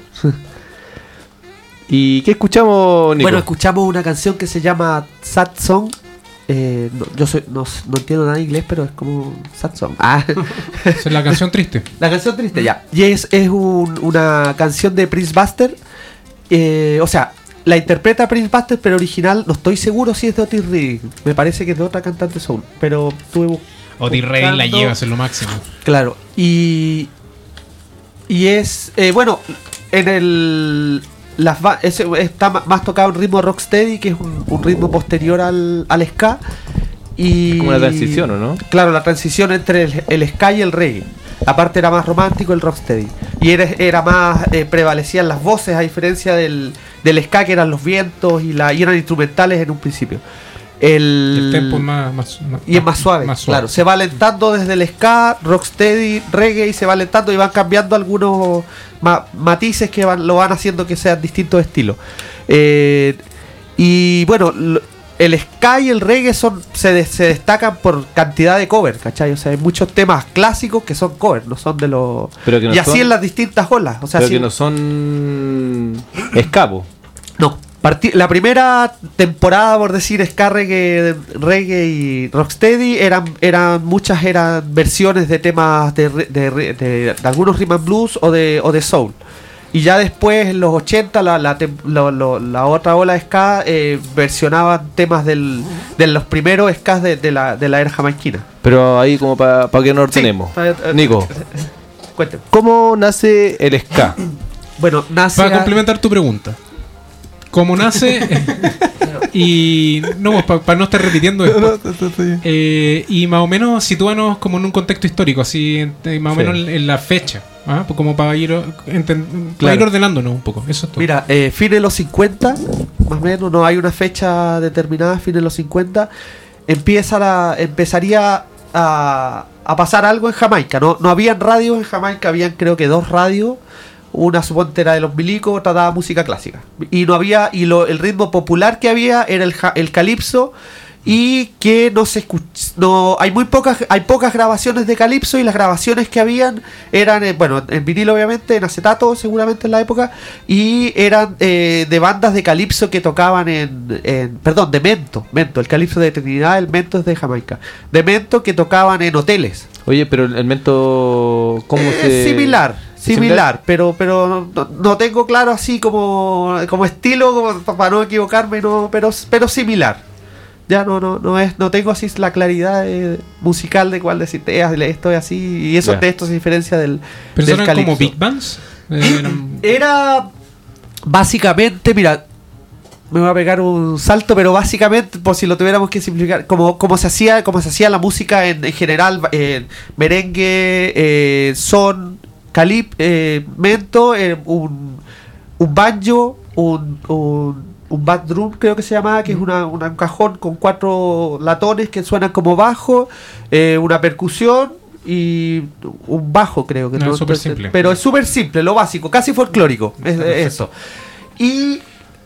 ¿Y qué escuchamos, Nico? Bueno, escuchamos una canción que se llama Sad Song. Eh, no, yo soy, no, no entiendo nada de inglés, pero es como Sad Song. Ah. Esa es la canción triste. La canción triste, ya. Y es, es un- una canción de Prince Buster. Eh, o sea, la interpreta Prince Buster, pero original no estoy seguro si es de Otis Redding. Me parece que es de otra cantante soul. Pero tuve bu- Otis Redding la buscando- lleva, eso es lo máximo. Claro. Y. Y es. eh, bueno, en el. Las va- ese está ma- más tocado en ritmo rocksteady, que es un, un ritmo posterior al, al ska. Y, Es como una transición, ¿o no? Claro, la transición entre el, el ska y el reggae. Aparte era más romántico el rocksteady. Y era, era más, eh, prevalecían las voces a diferencia del, del ska, que eran los vientos y, la, y eran instrumentales en un principio. El, El tempo es más, más, más- y es más suave, claro. Se va alentando desde el ska, rocksteady, reggae, y se va alentando y van cambiando algunos ma- matices que van, lo van haciendo que sean distintos estilos. Eh, y bueno, lo- el ska y el reggae son se, de- se destacan por cantidad de covers, ¿cachai? O sea, hay muchos temas clásicos que son covers, no son de los... Pero que no y así son- en las distintas olas. O sea, Pero si- que no son escapos. no, parti- la primera temporada, por decir, ska, reggae, reggae y rocksteady, eran, eran muchas eran versiones de temas de, re- de, re- de- de algunos rhythm and blues o de, o de soul. Y ya después, en los ochenta, la, la, tem- lo- lo- la otra ola de ska eh, versionaban temas del, de los primeros ska de, de la, de la era jamaiquina. Pero ahí como para que nos Sí, ordenemos. pa- eh, Nico, Cuénteme. ¿cómo nace el ska? Bueno, nace... Para a- complementar tu pregunta. ¿Cómo nace? y no, para no estar repitiendo esto. Eh, y más o menos sitúanos como en un contexto histórico, así en- eh, más o Sí. menos en, en la fecha, ¿ah? Pues como para ir, enten- para Claro. ir ordenándonos un poco. Eso es todo. Mira, eh, fines de los cincuenta, más o menos, no hay una fecha determinada, fines de los cincuenta, empieza la, empezaría a, a pasar algo en Jamaica. No, no habían radios en Jamaica, habían creo que dos radios. Una suponte era de los milicos, otra daba música clásica. Y no había, y lo, el ritmo popular que había era el, ja- el calipso, y que no se escuch, no hay muy pocas hay pocas grabaciones de calipso, y las grabaciones que habían eran eh, bueno, en vinilo obviamente, en acetato seguramente en la época, y eran eh, de bandas de calipso que tocaban en, en perdón, de mento, mento, el calipso de Trinidad, el mento es de Jamaica, de mento que tocaban en hoteles. Oye, pero el el mento, ¿cómo Eh, se...? similar, similar, pero pero no, no tengo claro así como, como estilo, como pa- para no equivocarme, no, pero pero similar. Ya no no no es no tengo así la claridad eh, musical de cuál decirte eh, esto es así, y eso Ya. de esto se diferencia del Pero del eran como calipso. big bands. Eh, eran- Era básicamente, mira, me voy a pegar un salto, pero básicamente, por si lo tuviéramos que simplificar, como, como se hacía, como se hacía la música en, en general, eh, merengue, eh, son, calip, eh, mento, eh, un, un banjo, un, un, un bass drum creo que se llamaba, que es una, una- un cajón con cuatro latones que suenan como bajo, eh, una percusión y un bajo creo que No, no, es súper entonces, simple. pero es súper simple, lo básico, casi folclórico, es, es eso. Y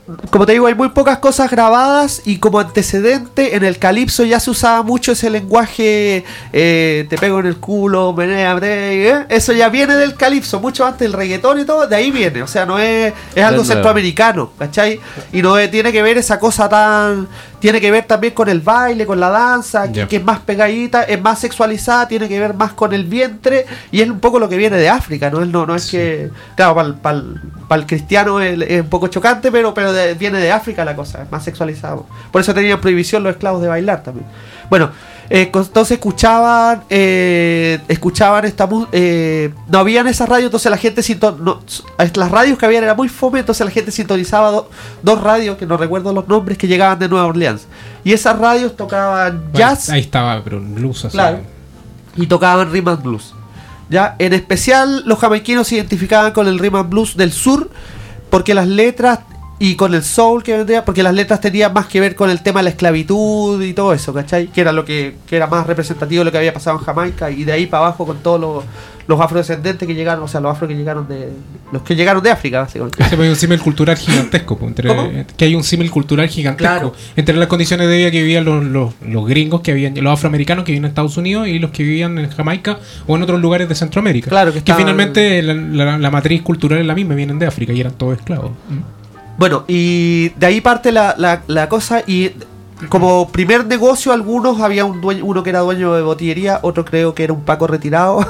como te digo, hay muy pocas cosas grabadas y como antecedente en el calipso ya se usaba mucho ese lenguaje, eh, te pego en el culo, menea, menea, ¿eh? Eso ya viene del calipso, mucho antes del reggaetón y todo, de ahí viene, o sea, no es, es algo Claro. centroamericano, ¿cachai? Y no es- tiene que ver esa cosa tan, tiene que ver también con el baile, con la danza, que, Ya. que es más pegadita, es más sexualizada, tiene que ver más con el vientre y es un poco lo que viene de África, no es, no, no es que, claro, para el cristiano es, es un poco chocante, pero, pero de- viene de África la cosa, es más sexualizado. Por eso tenían prohibición los esclavos de bailar también. Bueno, eh, co- entonces escuchaban, eh, escuchaban esta música, eh, no habían esas radios, entonces la gente sinton no, s- las radios que habían era muy fome, entonces la gente sintonizaba do- dos radios, que no recuerdo los nombres, que llegaban de Nueva Orleans. Y esas radios tocaban jazz. Ahí estaba, pero en blues así. Claro. Y tocaban rhythm and blues. Ya, en especial los jamaiquinos se identificaban con el rhythm and blues del sur porque las letras y con el soul que vendría, porque las letras tenían más que ver con el tema de la esclavitud y todo eso, ¿cachai? Que era lo que, que era más representativo de lo que había pasado en Jamaica y de ahí para abajo con todos los, los afrodescendentes que llegaron, o sea, los afro que llegaron de los que llegaron de África, básicamente. Sí, pues hay un símil cultural gigantesco, pues, entre, ¿Cómo? que hay un símil cultural gigantesco Claro. entre las condiciones de vida que vivían los, los, los gringos, que vivían, los afroamericanos que vivían en Estados Unidos y los que vivían en Jamaica o en otros lugares de Centroamérica. Claro, que estaban- finalmente la, la- la matriz cultural es la misma, vienen de África y eran todos esclavos. Bueno, y de ahí parte la, la, la cosa y como primer negocio algunos había un dueño, uno que era dueño de botillería, otro creo que era un Paco retirado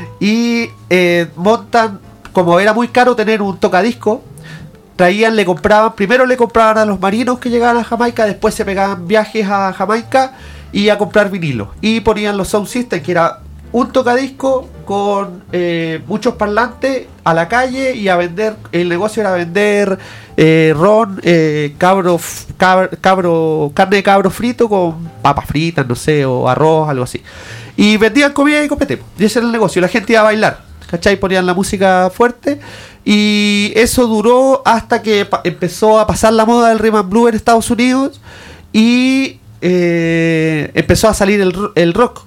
y eh, montan, como era muy caro tener un tocadisco, traían, le compraban, primero le compraban a los marinos que llegaban a Jamaica, después se pegaban viajes a Jamaica y a comprar vinilos y ponían los sound system, que era un tocadisco con eh, muchos parlantes a la calle y a vender. El negocio era vender eh, ron, eh, cabro, f- cabro, cabro, carne de cabro frito con papas fritas, no sé, o arroz, algo así. Y vendían comida y copete. Y ese era el negocio. La gente iba a bailar, ¿cachai? Ponían la música fuerte. Y eso duró hasta que pa- empezó a pasar la moda del rhythm and blues en Estados Unidos. Y eh, empezó a salir el, ro- el rock.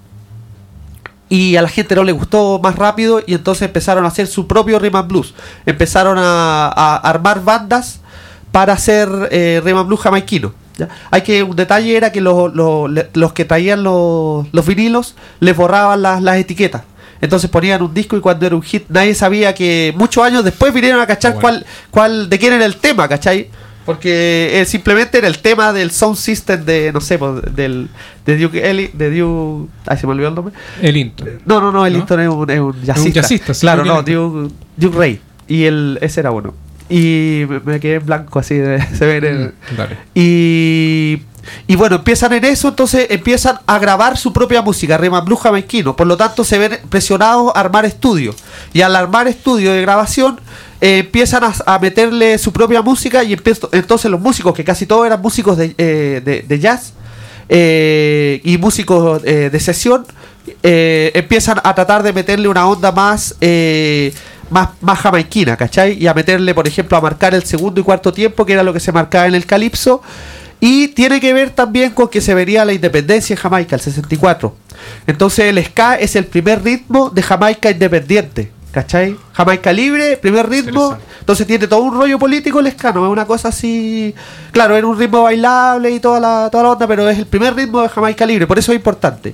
Y a la gente no le gustó más rápido y entonces empezaron a hacer su propio rhythm and blues. Empezaron a, a armar bandas para hacer eh, rhythm and blues jamaiquino. ¿Ya? Hay que un detalle era que los, los, le- los que traían los, los vinilos les borraban las, las etiquetas. Entonces ponían un disco y cuando era un hit nadie sabía que muchos años después vinieron a cachar Bueno. cuál, cuál, de quién era el tema, ¿cachai? Porque eh, simplemente era el tema del sound system de, no sé, pues, del, de Duke Eli, de Duke... Ay, se me olvidó el nombre. El Into. No, no, no, el ¿No? Linton es un, es un jazzista. jazzista, sí, claro, Duke no, Ellington. Duke, Duke Ray. Y el, ese era uno. Y me, me quedé en blanco así, de, se ve en el... Mm, dale. Y, y bueno, empiezan en eso, entonces empiezan a grabar su propia música, rhythm and blues jamaiquino. Por lo tanto, se ven presionados a armar estudios. Y al armar estudios de grabación, eh, empiezan a, a meterle su propia música. Y empiezo- entonces los músicos, que casi todos eran músicos de, eh, de, de jazz eh, y músicos eh, de sesión, eh, empiezan a tratar de meterle una onda más... Eh, más, más jamaiquina, ¿cachai? Y a meterle, por ejemplo, a marcar el segundo y cuarto tiempo, que era lo que se marcaba en el calipso. Y tiene que ver también con que se vería la independencia en Jamaica, el sesenta y cuatro. Entonces el ska es el primer ritmo de Jamaica independiente, ¿cachai? Jamaica libre, primer ritmo. Interesante. Entonces tiene todo un rollo político el ska, no es una cosa así... Claro, era un ritmo bailable y toda la, toda la onda, pero es el primer ritmo de Jamaica libre, por eso es importante.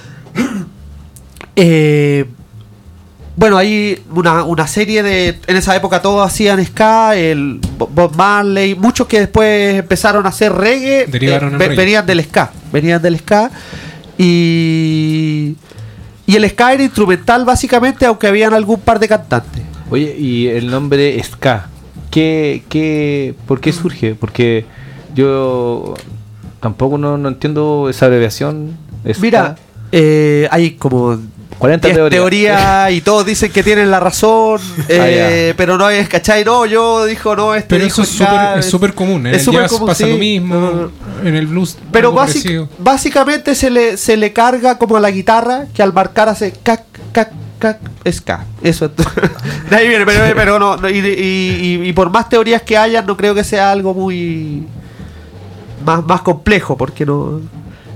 eh... Bueno, hay una, una serie de... En esa época todos hacían ska, el Bo- Bob Marley, muchos que después empezaron a hacer reggae, Derivaron en ve- reggae. venían del ska, venían del ska y... Y el ska era instrumental básicamente, aunque habían algún par de cantantes. Oye, y el nombre ska, ¿qué, qué, ¿por qué surge? Porque yo tampoco no, no entiendo esa abreviación. ska. Mira, eh, hay como... cuarenta diez teorías. teorías y todos dicen que tienen la razón, eh, ya. pero no es, ¿cachai? No, yo dijo, no, este Pero dijo eso es ska, súper es súper común. En es el súper jazz común, pasa sí. lo mismo. No, no, no. En el blues. Pero algo básic- parecido. básicamente se le, se le carga como a la guitarra, que al marcar hace cac, cac, cac, ska. Eso. De ahí viene, pero, pero no, no, y, y- y- y por más teorías que hayan, no creo que sea algo muy más, más complejo, porque no...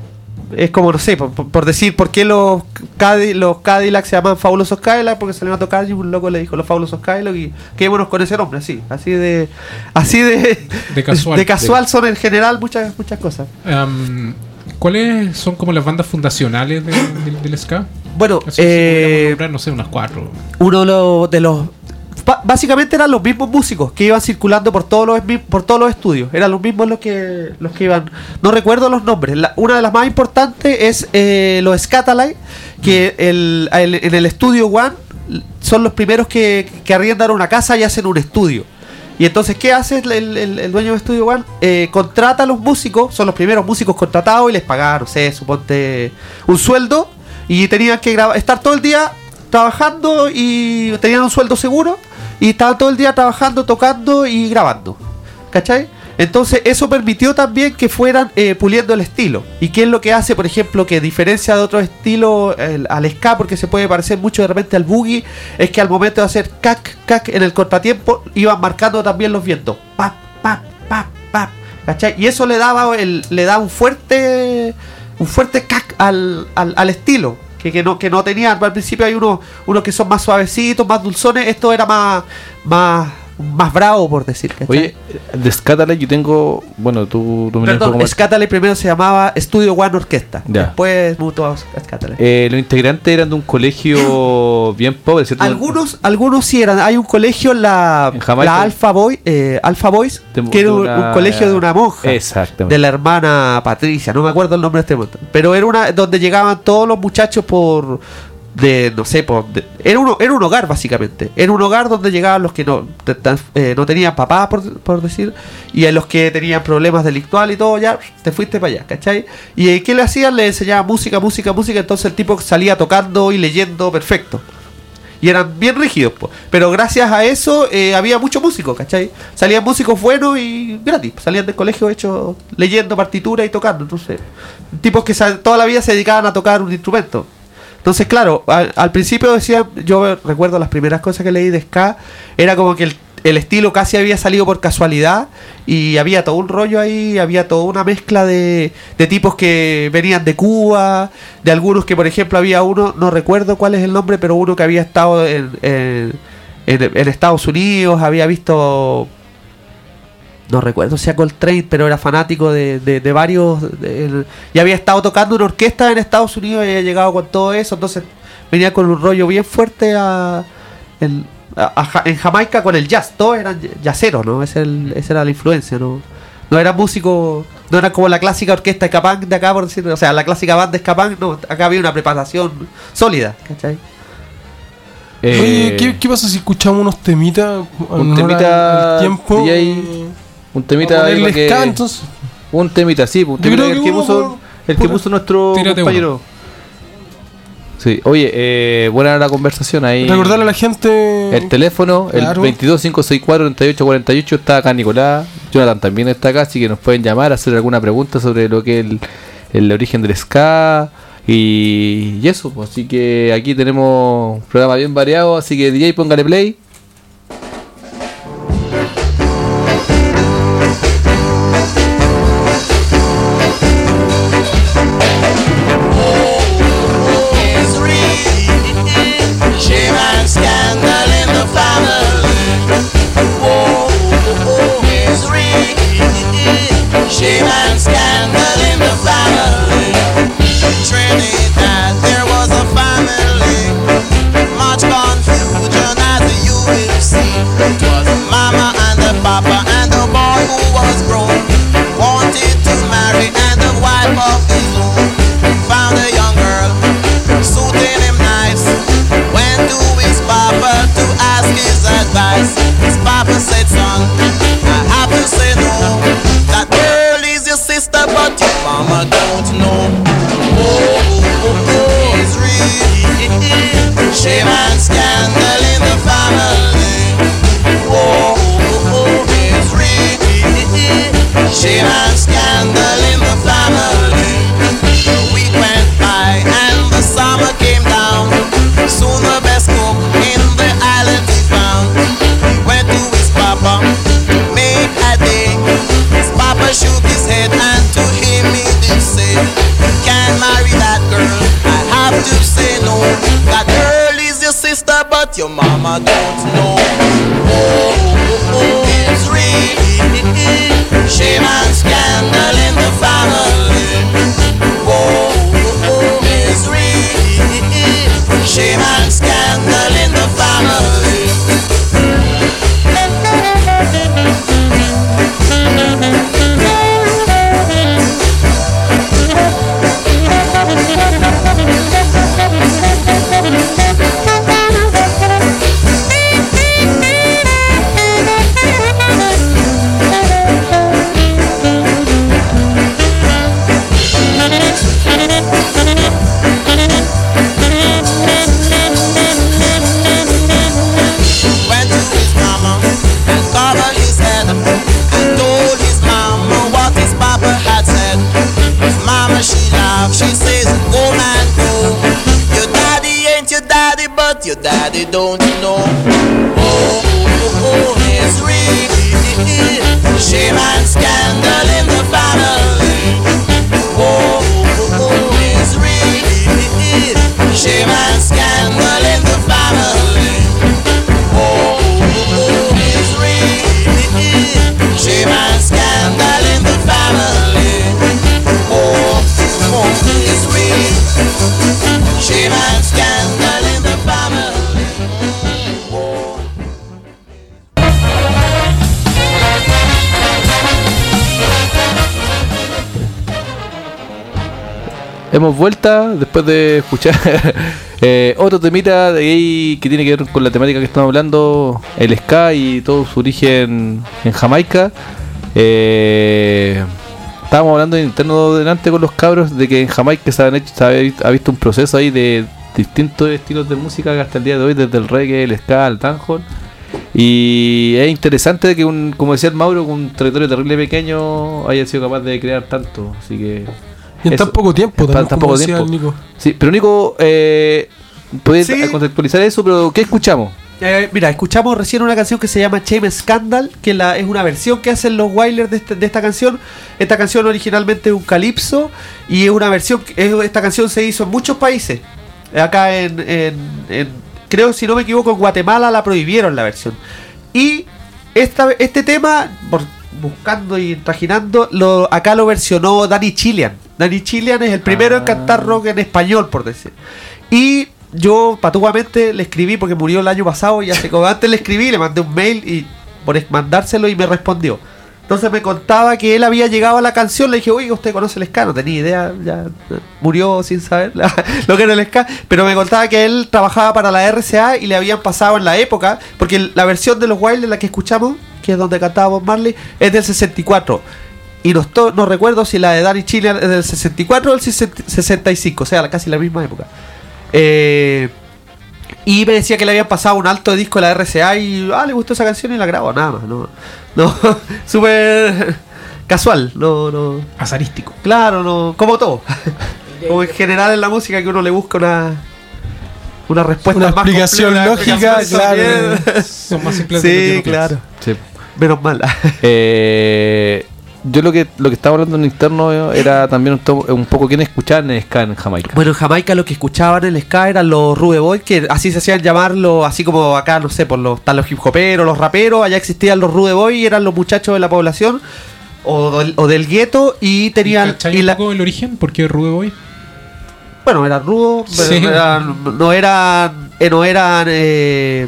es como, no sé, por, por decir por qué los, Cadi, los Cadillac se llaman Fabulosos Cadillac, porque salieron a tocar y un loco le dijo los Fabulosos Cadillac y quedémonos con ese nombre, así, así de así de, De casual. de casual son en general muchas muchas cosas. Um, ¿Cuáles son como las bandas fundacionales de- del- del ska? Bueno, Así, si eh, podríamos nombrar, no sé, unas cuatro. uno de los, de los ba- básicamente eran los mismos músicos que iban circulando por todos los esmi- por todos los estudios, eran los mismos los que los que iban, no recuerdo los nombres. La- una de las más importantes es eh, los Scatalites, que el, el- en el estudio One son los primeros que, que arriendan una casa y hacen un estudio. Y entonces, ¿qué hace el, el- el dueño de Estudio One? Eh, contrata a los músicos, son los primeros músicos contratados y les paga, no sé, suponte un sueldo. Y tenían que graba- estar todo el día trabajando y tenían un sueldo seguro. Y estaban todo el día trabajando, tocando y grabando. ¿Cachai? Entonces eso permitió también que fueran eh, puliendo el estilo. ¿Y qué es lo que hace, por ejemplo, que diferencia de otro estilo el- al ska, porque se puede parecer mucho de repente al boogie? Es que al momento de hacer cac, cac en el contratiempo, iban marcando también los vientos. Pa, pa, pa, pa. ¿Cachai? Y eso le daba el, le da un fuerte un fuerte cac al, al, al estilo. Que, que no que no tenían. Al principio hay unos unos que son más suavecitos, más dulzones. Esto era más más más bravo, por decir. ¿Cachai? Oye, de Scatalight yo tengo. Bueno, tú, tú me un poco Perdón, más. Scatalight primero se llamaba Studio One Orquesta. Ya. Después mutó a Scatalight. Eh, los integrantes eran de un colegio bien pobre, ¿cierto? Algunos, algunos sí eran. Hay un colegio en la, En Jamaica. la Alpha Boy, eh, Alpha Boys, De- que era de un, una- un colegio de una monja. Exactamente. De la hermana Patricia, no me acuerdo el nombre de este momento. Pero era una donde llegaban todos los muchachos por. De, no sé, por, de- era, un, era un hogar básicamente. Era un hogar donde llegaban los que no, te- tan- eh, no tenían papá, por, por decir, y a los que tenían problemas delictuales y todo, ya te fuiste para allá, ¿cachai? ¿Y eh, qué le hacían? Le enseñaban música, música, música. Entonces el tipo salía tocando y leyendo perfecto. Y eran bien rígidos, po. Pero gracias a eso eh, había muchos músicos, ¿cachai? Salían músicos buenos y gratis. Salían del colegio hechos leyendo partitura y tocando. Entonces, tipos que sa- toda la vida se dedicaban a tocar un instrumento. Entonces, claro, al, al principio decía, yo recuerdo las primeras cosas que leí de ska, era como que el, el estilo casi había salido por casualidad y había todo un rollo ahí, había toda una mezcla de, de tipos que venían de Cuba, de algunos que, por ejemplo, había uno, no recuerdo cuál es el nombre, pero uno que había estado en, en, en- en Estados Unidos, había visto... No recuerdo si a Coltrane, pero era fanático de, de, de varios. de- el- y había estado tocando una orquesta en Estados Unidos y había llegado con todo eso. Entonces venía con un rollo bien fuerte a, en, a- a Ja- en Jamaica con el jazz. Todos eran jazzeros, ¿no? Ese el- esa era la influencia, ¿no? No eran músicos, no era como la clásica orquesta ska punk de acá, por decirlo. O sea, la clásica banda ska punk, no. Acá había una preparación sólida, ¿cachai? Eh, Oye, ¿qué, qué pasa si escuchamos unos temitas? Un en honor temita, al tiempo. D J, eh, un temita para ahí ponerle para que- ska, entonces. un temita, sí, un Yo temita creo el que que uno puso, por- el que por- puso nuestro Tírate compañero. Sí, oye, eh, buena la conversación ahí. Recordarle a la gente. El teléfono, Claro. el veintidós cinco sesenta y cuatro treinta y ocho cuarenta y ocho, está acá Nicolás. Jonathan también está acá, así que nos pueden llamar, hacer alguna pregunta sobre lo que es el, el origen del ska y, y eso. Pues, así que aquí tenemos un programa bien variado, así que D J, póngale play. Is real. Shame and scandal in the family. Oh, is real. Shame and scandal in the family. Trinidad, there was a family. Much confusion as the youth mama don't know. Oh, oh, oh, it's real. Shame and scandal in the family. Oh, oh, oh, it's real. Shame and scandal in the family. Went to his mama and covered his head and told his mama what his papa had said. His mama, she laughed, she says, go man, go. Your daddy ain't your daddy, but your daddy don't know. Oh, oh, oh, it's real. Shame and scandal in the family. Oh, oh, oh, it's real. Shame and scandal in the family. Oh, oh, oh, it's real. Shame and scandal in the family. Oh, oh, it's real. Shame and scandal in the family. Oh. Hemos vuelta después de escuchar eh, otro temita de ahí que tiene que ver con la temática que estamos hablando, el ska y todo su origen en Jamaica. Eh, estábamos hablando en interno delante con los cabros de que en Jamaica se, han hecho, se ha, ha visto un proceso ahí de distintos estilos de música que hasta el día de hoy, desde el reggae, el ska, el dancehall. Y es interesante que, un, como decía el Mauro, un territorio terrible pequeño haya sido capaz de crear tanto. Así que Y en tan poco tiempo, en también, tan como poco decía tiempo. el Nico. Sí, pero Nico, eh, ¿puedes Sí. contextualizar eso? Pero ¿qué escuchamos? Eh, mira, escuchamos recién una canción que se llama Shame Scandal, que la, es una versión que hacen los Wailers de, este- de esta canción. Esta canción originalmente es un calipso y es una versión, es- esta canción se hizo en muchos países. Acá en, en- en- creo, si no me equivoco, en Guatemala la prohibieron la versión. Y esta, este tema, por, buscando y trajinando, lo, acá lo versionó Danny Chilean. Danny Chilean es el primero Ah. en cantar rock en español, por decir. Y yo patuamente le escribí porque murió el año pasado y hace como antes le escribí, le mandé un mail y por es- mandárselo y me respondió. Entonces me contaba que él había llegado a la canción, le dije, oiga, ¿usted conoce el ska? No tenía idea, ya murió sin saber la- lo que era el ska, pero me contaba que él trabajaba para la R C A y le habían pasado en la época, porque el- la versión de los Wild, la que escuchamos, que es donde cantaba Bob Marley, es del sesenta y cuatro. Y no, esto- no recuerdo si la de Danny Chilean es del sesenta y cuatro o del sesenta y cinco, o sea, casi la misma época. Eh, y me decía que le habían pasado un alto de disco de la R C A y ah, le gustó esa canción y la grabo, nada más, no, no, súper casual, no, no, Azarístico. claro, no, como todo, como en general en la música que uno le busca una una respuesta Una más explicación completa, lógica, explicación claro. también. Son más simples de lo que Sí, uno claro, Sí. menos mal. Eh, yo lo que lo que estaba hablando en interno era también un, to- un poco quién escuchaban en ska en Jamaica. Bueno, en Jamaica lo que escuchaban en el ska eran los Rude Boys, que así se hacían llamarlo, así como acá, no sé, por los, están los hip hoperos, los raperos, allá existían los Rude Boys y eran los muchachos de la población o del, o del gueto y tenían... ¿Cachai y un la- poco el origen? ¿Por qué Rude Boy? bueno, eran rudos, pero Sí. no eran... No eran, eh, no eran eh,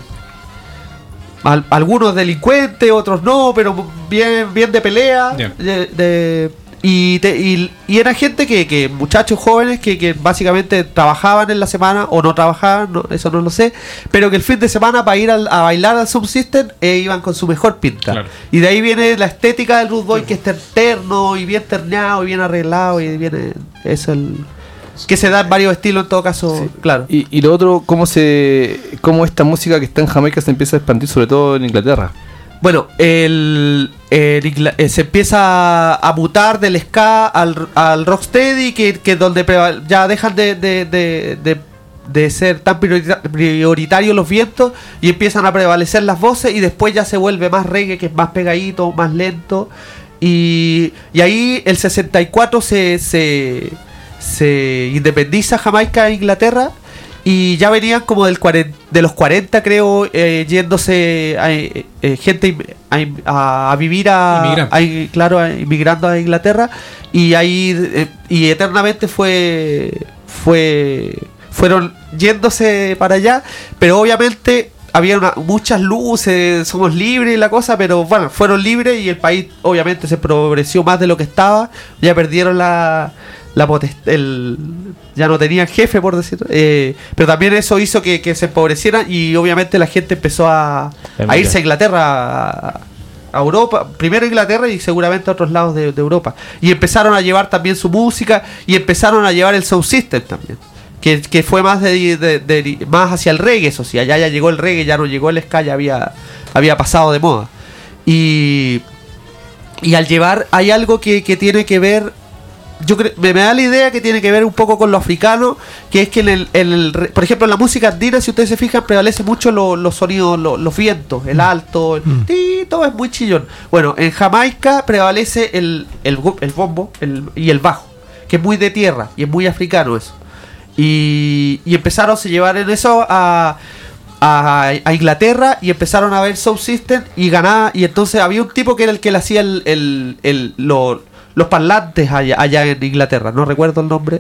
al- algunos delincuentes, otros no, pero bien, bien de pelea. Ya. de- de- y, te- y, y era gente que, que muchachos jóvenes que, que básicamente trabajaban en la semana o no trabajaban, no- eso no lo sé, pero que el fin de semana para ir al- a bailar al Subsystem eh, iban con su mejor pinta. Claro. Y de ahí viene la estética del Rude Boy, que es terno y bien terneado y bien arreglado y viene eso el que se da en varios estilos en todo caso, claro. Y, y lo otro, cómo se cómo esta música que está en Jamaica se empieza a expandir, sobre todo en Inglaterra. Bueno, el, el ingla- eh, se empieza a mutar del ska al, al rocksteady, que, que donde preval- ya dejan de, de, de, de, de ser tan priorita- prioritarios los vientos y empiezan a prevalecer las voces y después ya se vuelve más reggae, que es más pegadito, más lento. Y, y ahí el sesenta y cuatro se, se, se independiza Jamaica e Inglaterra Y ya venían como del cuarenta, de los cuarenta, creo, eh, yéndose a, eh, eh, gente a, a, a vivir a, a, claro, a, inmigrando a Inglaterra. Y ahí, eh, y eternamente fue, fue, fueron yéndose para allá. Pero obviamente había una, muchas luces, somos libres y la cosa, pero bueno, fueron libres y el país obviamente se progresó más de lo que estaba. Ya perdieron la... La potest- el, ya no tenían jefe, por decirlo, eh, pero también eso hizo que, que se empobrecieran y obviamente la gente empezó a, a irse a Inglaterra, a, a Europa, primero a Inglaterra y seguramente a otros lados de, de Europa, y empezaron a llevar también su música y empezaron a llevar el sound system también, que, que fue más de, de, de, de más hacia el reggae. Eso sí, allá ya llegó el reggae, ya no llegó el ska, ya había, había pasado de moda, y, y al llevar hay algo que, que tiene que ver. Yo creo, me, me da la idea que tiene que ver un poco con lo africano, que es que en el, en el por ejemplo en la música andina, si ustedes se fijan, prevalece mucho lo, los sonidos, lo, los vientos, el alto, el Mm. ti, todo es muy chillón. Bueno, en Jamaica prevalece el, el, gu- el bombo el, y el bajo, que es muy de tierra y es muy africano eso. Y, y empezaron a llevar en eso a, a, a Inglaterra y empezaron a ver Sound System y ganaba, y entonces había un tipo que era el que le hacía el, el, el, lo, los parlantes allá, allá en Inglaterra, no recuerdo el nombre.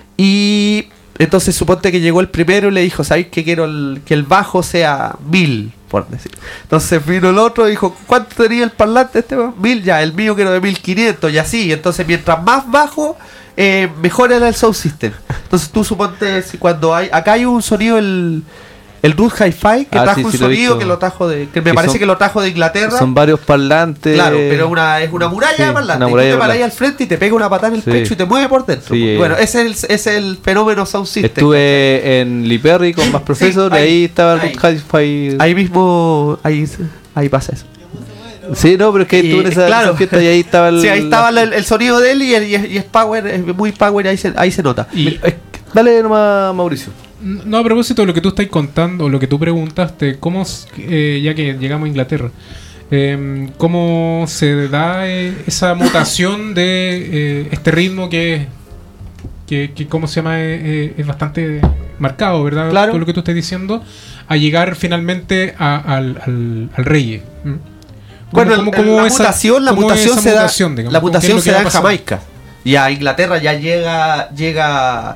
Y entonces suponte que llegó el primero y le dijo, ¿sabéis que quiero el, que el bajo sea mil? Por decir. Entonces vino el otro y dijo, ¿cuánto tenía el parlante este? Mil, ya, el mío quiero de mil quinientos y así. Entonces mientras más bajo, eh, mejor era el sound system. Entonces tú suponte, si cuando hay, acá hay un sonido, el... El Root Hi-Fi, que Ah, trajo sí, un sí, lo he sonido visto. que lo trajo de. Que me Que parece son- que lo trajo de Inglaterra. Son varios parlantes. Claro, pero una, es una muralla Sí, de parlantes. una Y tú muralla te de paras ahí parlantes. al frente y te pega una patada en el Sí. pecho y te mueve por dentro. Sí, Bueno, eh. ese es el, es el fenómeno Sound System. Estuve en Lee Perry con más profesor Sí, y ahí, ahí estaba el ahí. Root Hi-Fi. Ahí mismo, ahí, ahí pasa eso. Sí, no, pero es que Y, estuve en esa, claro. esa fiesta y ahí estaba el. Sí, ahí estaba el, el sonido de él y, el- y es, y es power, es muy power, ahí se, ahí se nota. Y, Eh, Dale nomás, Mauricio. no, a propósito de lo que tú estás contando, lo que tú preguntaste, ¿cómo, s- eh, ya que llegamos a Inglaterra, eh, cómo se da eh, esa mutación de eh, este ritmo que, que, que ¿cómo se llama? Eh, eh, es bastante marcado, ¿verdad? Claro. Todo lo que tú estás diciendo, a llegar finalmente a- al, al, al reggae. ¿Mm? Bueno, ¿Cómo- el- cómo la esa- mutación, la cómo es mutación esa se da, mutación, digamos? la ¿Cómo- qué es mutación lo que se va da en pasando? Jamaica. Y a Inglaterra ya llega, llega,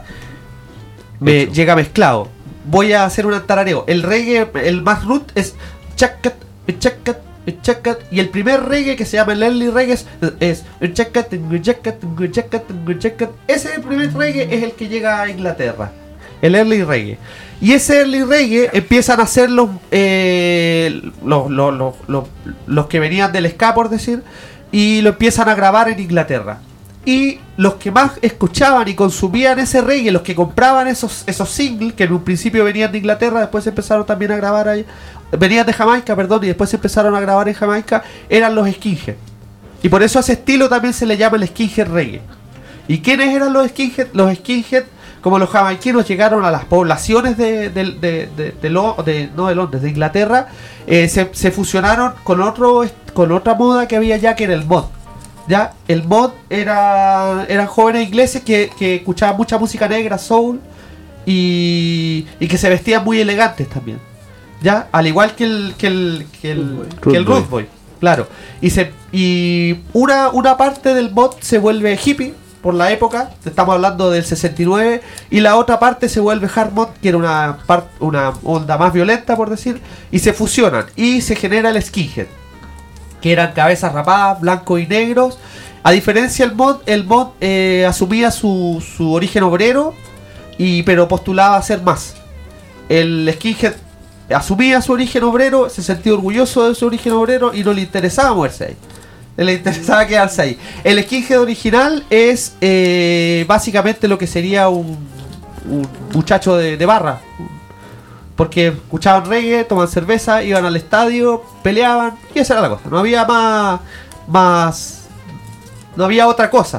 me- Hecho. llega mezclado. Voy a hacer un tarareo. El reggae, el más root es chacat, chacat, chacat, y el primer reggae que se llama el early reggae es, es chacat, chacat, chacat, chacat. Ese primer reggae es el que llega a Inglaterra. El early reggae. Y ese early reggae empiezan a ser los, eh, los, los, los, los, los que venían del ska, por decir, y lo empiezan a grabar en Inglaterra. Y los que más escuchaban y consumían ese reggae, los que compraban esos, esos singles, que en un principio venían de Inglaterra, después empezaron también a grabar ahí, venían de Jamaica, perdón, y después empezaron a grabar en Jamaica, eran los skinhead. Y por eso a ese estilo también se le llama el skinhead reggae. ¿Y quiénes eran los skinhead? Los skinhead, como los jamaiquinos llegaron a las poblaciones de, de, de, de, de Lo- de- no de Londres, de Inglaterra, eh, se, se fusionaron con otro est- con otra moda que había ya, que era el mod. Ya, el mod era eran jóvenes ingleses que, que escuchaban mucha música negra, soul, y, y que se vestían muy elegantes también. Ya, al igual que el que el que el, que el Rude Boy. Rude Boy, claro. Y se y una una parte del mod se vuelve hippie por la época, estamos hablando del sesenta y nueve, y la otra parte se vuelve hard mod, que era una part- una onda más violenta, por decir, y se fusionan y se genera el skinhead, que eran cabezas rapadas, blancos y negros. A diferencia del mod, el mod eh, asumía su, su origen obrero, y pero postulaba a ser más. El skinhead asumía su origen obrero, se sentía orgulloso de su origen obrero y no le interesaba moverse ahí. Le interesaba quedarse ahí. El skinhead original es eh, básicamente lo que sería un, un muchacho de, de barra. Porque escuchaban reggae, toman cerveza, iban al estadio, peleaban, y esa era la cosa. No había más. más no había otra cosa.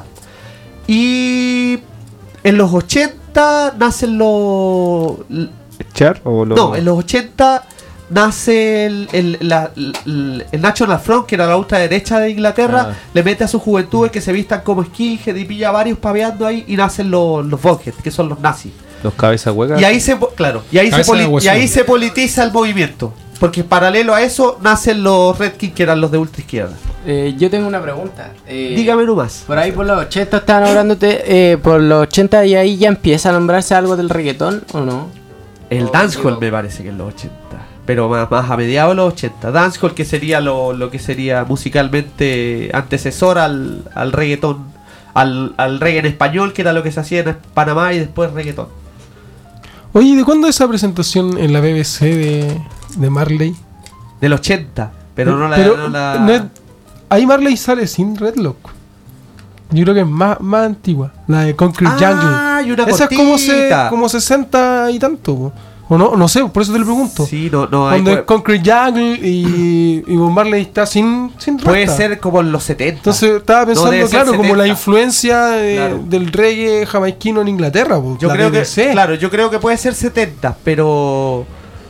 Y en los ochenta nacen los. ¿Echar o lo.? No, en los ochenta nace el, el, la- el, el National Front, que era la ultraderecha de Inglaterra. Ah. Le mete a sus juventudes que se vistan como skinhead y pilla varios paveando ahí, y nacen los, los Bonehead, que son los nazis. Los cabezas huecas. Y ahí se, po- claro, y ahí, se Cabeza de poli- y huesudo. ahí se politiza el movimiento. Porque paralelo a eso nacen los Redskins, que eran los de ultra izquierda. Eh, yo tengo una pregunta. Eh, Dígame nomás. Por ahí por los ochenta estaban hablándote, eh, por los ochenta y ahí ya empieza a nombrarse algo del reggaetón, ¿o no? El Oh, dancehall digo- me parece que en los ochenta. Pero más, más a mediados de los ochenta. Dancehall, que sería lo, lo que sería musicalmente antecesor al, al reggaetón. Al, al reggae en español, que era lo que se hacía en Panamá, y después reggaetón. Oye, ¿de cuándo esa presentación en la B B C de, de Marley? Del ochenta. Pero no la... Pero no la- no es- ahí Marley sale sin Redlock. Yo creo que es más, más antigua. La de Concrete Ah, y una Jungle. Esa es como, se, cortita. como sesenta y tanto. po. O no, no sé, por eso te lo pregunto. Sí, no, no hay... Cuando es puede, Concrete Jungle y, y Bob Marley está sin, sin puede rasta. ser como en los setenta. Entonces estaba pensando, debe ser claro, como la setenta. influencia de- Claro. del reggae jamaiquino en Inglaterra. po, Yo la creo B B que, C. claro, yo creo que puede ser setenta, pero...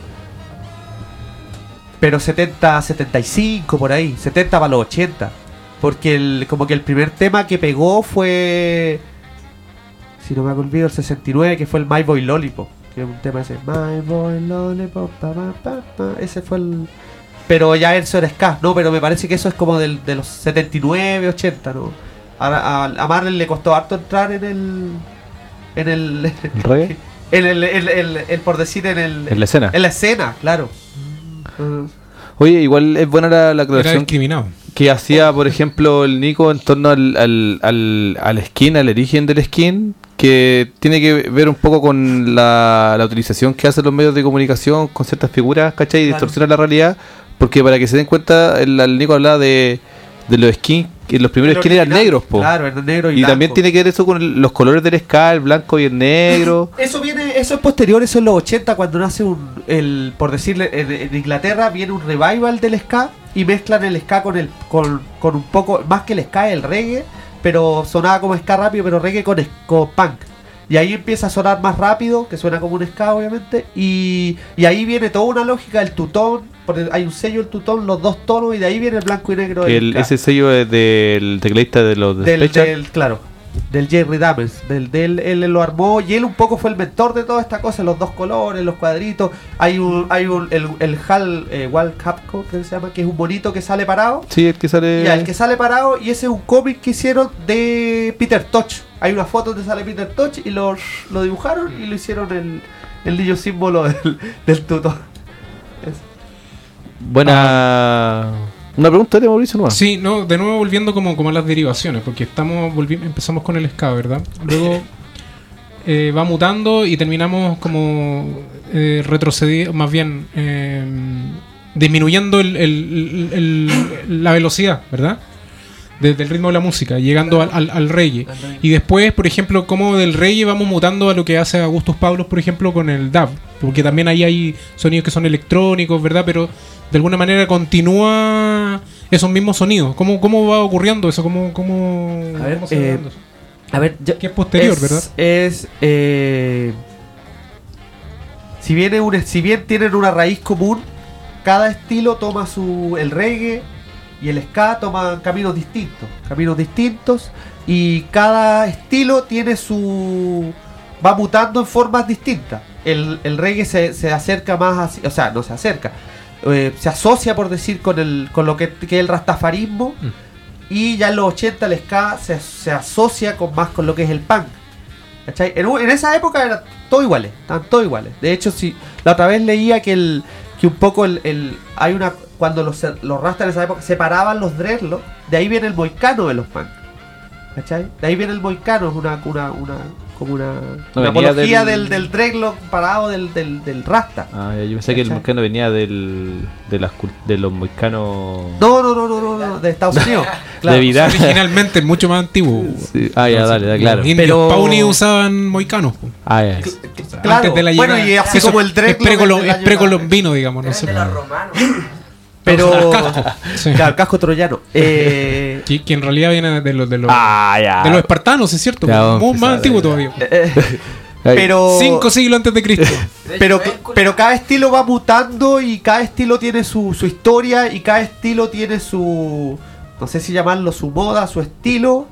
Pero setenta, setenta y cinco por ahí, setenta para los ochenta. Porque el, como que el primer tema que pegó fue, si no me olvido, el sesenta y nueve, que fue el My Boy Lollipop. Que es un tema ese, My Boy Lollipop, pa, pa, pa, pa. Ese fue el... Pero ya eso era ska, no, pero me parece que eso es como del, de los setenta y nueve, ochenta, ¿no? A, a, a Marley le costó harto entrar en el... En el... ¿El reggae? En el, el, el, el- por decir, en el... En la escena. En la escena, claro. Mm. Oye, igual es buena la, la Era aclaración discriminado. que hacía, por ejemplo, el Nico en torno al, al, al, al skin, al origen del skin, que tiene que ver un poco con la, la utilización que hacen los medios de comunicación con ciertas figuras, ¿cachai? Y Claro. distorsiona la realidad, porque para que se den cuenta, el, el Nico hablaba de, de los skins, que los primeros El skins eran original, negros, po. Claro, eran negro y, Y también blanco. tiene que ver eso con el- los colores del ska, el blanco y el negro. Eso viene, eso es posterior, eso en los ochenta, cuando nace un, el, por decirle, en, en Inglaterra viene un revival del ska y mezclan el ska con el, con, con un poco, más que el ska, el reggae, pero sonaba como ska rápido, pero reggae con, es- con punk. Y ahí empieza a sonar más rápido, que suena como un ska obviamente, y, y ahí viene toda una lógica, el tutón, porque hay un sello el tutón, los dos tonos, y de ahí viene el blanco y negro del El, ska. ese sello es del tecladista de los del, Despechas. del- claro, del Jerry Dammers, del, del él lo armó y él un poco fue el mentor de toda esta cosa, los dos colores, los cuadritos. Hay un, hay un, el, el Hal eh, Wal Capco, creo que se llama, que es un bonito que sale parado. Sí, el que sale. Ya, el que sale parado, y ese es un cómic que hicieron de Peter Tosh. Hay una foto donde sale Peter Tosh y lo, lo dibujaron y lo hicieron el, el niño símbolo del, del tutor. Buena. Una pregunta de Mauricio nomás. Sí, no, de nuevo volviendo como, como a las derivaciones, porque estamos volvi- empezamos con el ska, ¿verdad? Luego eh, va mutando y terminamos como eh, retrocediendo, más bien eh, disminuyendo el, el- el- el- la velocidad, ¿verdad? Desde el ritmo de la música, llegando al, al, al reggae. Y después, por ejemplo, como del reggae vamos mutando a lo que hace Augustus Pablos, por ejemplo, con el dub. Porque también ahí hay sonidos que son electrónicos, ¿verdad? Pero de alguna manera continúa esos mismos sonidos. ¿Cómo, cómo va ocurriendo eso? ¿Cómo, cómo, A ver, cómo se va eh, dando eso? A ver, ya- Que es posterior, es, ¿verdad? Es, eh, si, viene un, si bien tienen una raíz común, cada estilo toma su... El reggae y el ska toman caminos distintos. Caminos distintos y cada estilo tiene su... va mutando en formas distintas. El, el reggae se, se acerca más así, o sea, no se acerca. eh, se asocia, por decir, con el con lo que, que es el rastafarismo. Y ya en los ochenta el ska se, se asocia con más con lo que es el punk. ¿Cachai? En, un- en esa época eran todos iguales, estaban todos iguales. De hecho, si la otra vez leía que el que un poco el, el hay una cuando los los rastas en esa época separaban los dreadlocks, de ahí viene el moicano de los punk. ¿Cachai? De ahí viene el moicano, es una una una como una, No, una venía apología del- del, del dreadlock parado del, del, del rasta. Ah, ya, yo pensé que el ¿Cachai? moicano venía del, de, las, cul- de los moicanos. No, no, no, no, no, no, de Estados Unidos. De Vidal. Originalmente mucho más antiguo. Sí. Ah, ya, dale, dale, claro. Los indios Pero- Pawnee usaban moicanos. po. Ah, ya. Claro, Antes de la bueno, llegada. y así Eso como el es dreadlock precolo- del es año- precolombino, digamos. No sé. de los romanos. Pero Sí. claro, casco troyano. Eh, Que, que en realidad viene de los de los, Ah, ya. de los espartanos, es cierto. Ya, vamos a Muy más empezar, antiguo ya. todavía. eh, Ay, pero Cinco siglos antes de Cristo. pero pero cada estilo va mutando y cada estilo tiene su, su historia y cada estilo tiene su, no sé si llamarlo su moda, su estilo,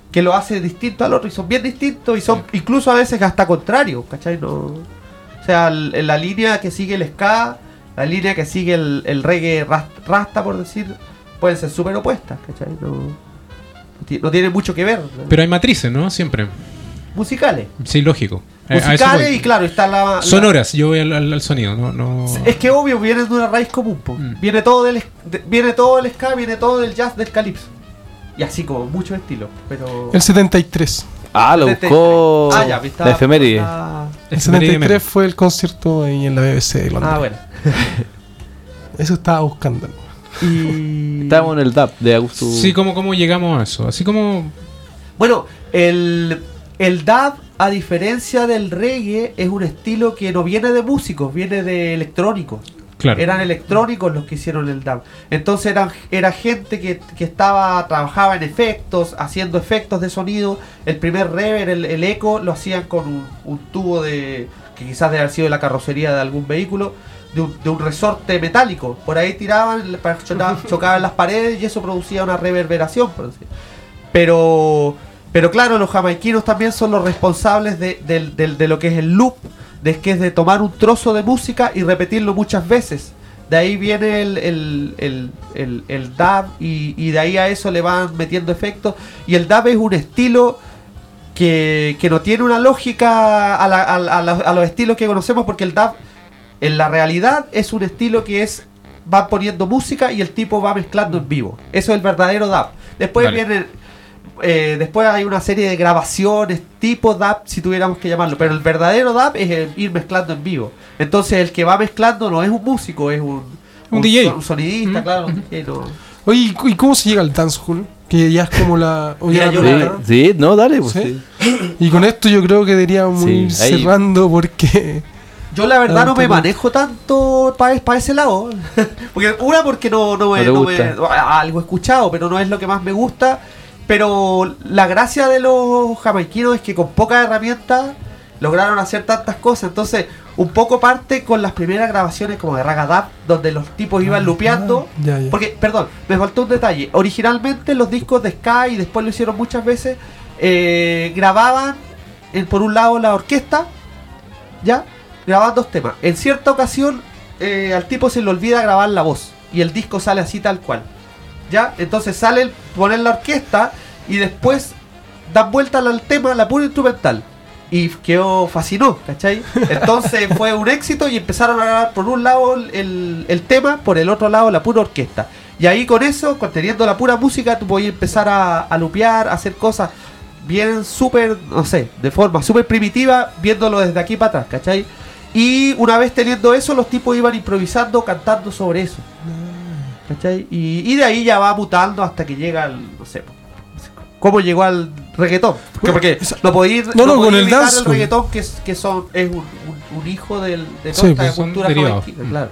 que lo hace distinto al otro, y son bien distintos, y son incluso a veces hasta contrarios, ¿cachai? No, o sea, el- la línea que sigue el ska, la línea que sigue el, el reggae ras- rasta, por decir, pueden ser súper opuestas, ¿cachai? No, no ti- no tiene mucho que ver. ¿no? Pero hay matrices, ¿no? Siempre. Musicales. Sí, lógico. Eh, a eso Musicales voy. y claro, está la... la- Sonoras, yo voy al, al- al sonido, no, no... Es que obvio, viene de una raíz común, po. Mm. Viene todo del de- viene todo del ska, viene todo del jazz, del calipso. Y así como muchos estilos, pero... El setenta y tres. Ah, lo setenta y tres. buscó Ah, ya, estaba- la efeméride. estaba- El setenta y tres fue el concierto ahí en la B B C de Londres. Ah, bueno. Eso estaba buscando. Y... Estábamos en el D A P de Augusto. Sí, ¿cómo, ¿cómo llegamos a eso? Así como... Bueno, el, el dub, a diferencia del reggae, es un estilo que no viene de músicos, viene de electrónicos. Claro. Eran electrónicos los que hicieron el dub. Entonces eran, era gente que, que estaba trabajaba en efectos, haciendo efectos de sonido. El primer reverb, el, el eco, lo hacían con un, un tubo de que quizás debe haber sido de la carrocería de algún vehículo, de un, de un resorte metálico. Por ahí tiraban, le- chocaban, chocaban las paredes y eso producía una reverberación, por decir. Pero, pero claro, los jamaiquinos también son los responsables de, del- del- de lo que es el loop, de que es de tomar un trozo de música y repetirlo muchas veces. De ahí viene el, el, el, el, el dub y, y de ahí a eso le van metiendo efectos. Y el dub es un estilo que, que no tiene una lógica a, la- a la- a la- a los estilos que conocemos, porque el dub en la realidad es un estilo que es va poniendo música y el tipo va mezclando en vivo. Eso es el verdadero dub. Después Vale. viene eh, después hay una serie de grabaciones tipo dub, si tuviéramos que llamarlo, pero el verdadero dub es el ir mezclando en vivo. Entonces el que va mezclando no es un músico, es un, Un D J. son- un sonidista, Mm. claro, un D J, no. Oye, ¿y cu- ¿y cómo se llega al dancehall? Que ya es como la... o ya Mira, yo la Sí, la- plata. sí, no, dale. Pues, ¿Sí? sí. Y con esto yo creo que deberíamos Sí, ir ahí- cerrando porque... Yo la verdad Ah, no me tampoco. manejo tanto para ese lado. Porque una porque no, no me, No te no me- gusta. algo he escuchado, pero no es lo que más me gusta. Pero la gracia de los jamaiquinos es que con pocas herramientas lograron hacer tantas cosas. Entonces, un poco parte con las primeras grabaciones como de Ragadab, donde los tipos iban lupeando. Ah, ya, ya. Porque, perdón, me faltó un detalle. Originalmente los discos de ska, y después lo hicieron muchas veces, eh, grababan en, por un lado la orquesta, ¿ya? Grababan dos temas. En cierta ocasión eh, al tipo se le olvida grabar la voz y el disco sale así tal cual, ¿ya? Entonces sale el, poner la orquesta y después dan vuelta al tema, la pura instrumental. Y quedó, fascinó, ¿cachai? Entonces fue un éxito y empezaron a grabar por un lado el, el tema, por el otro lado la pura orquesta. Y ahí con eso, con- teniendo la pura música, tú podías empezar a, a lupear, a hacer cosas bien súper, no sé, de forma súper primitiva, viéndolo desde aquí para atrás, ¿cachai? Y una vez teniendo eso, los tipos iban improvisando, cantando sobre eso. ¿Cachai? Y, y de ahí ya va mutando hasta que llega al, no sé, cómo llegó al reggaetón. Porque, porque no podéis No, no, podéis con el evitar dancehall. el reggaetón, que es, que son, es un, un- un hijo del, de Sí, toda esta pues son cultura derivados. jamaiquina, claro.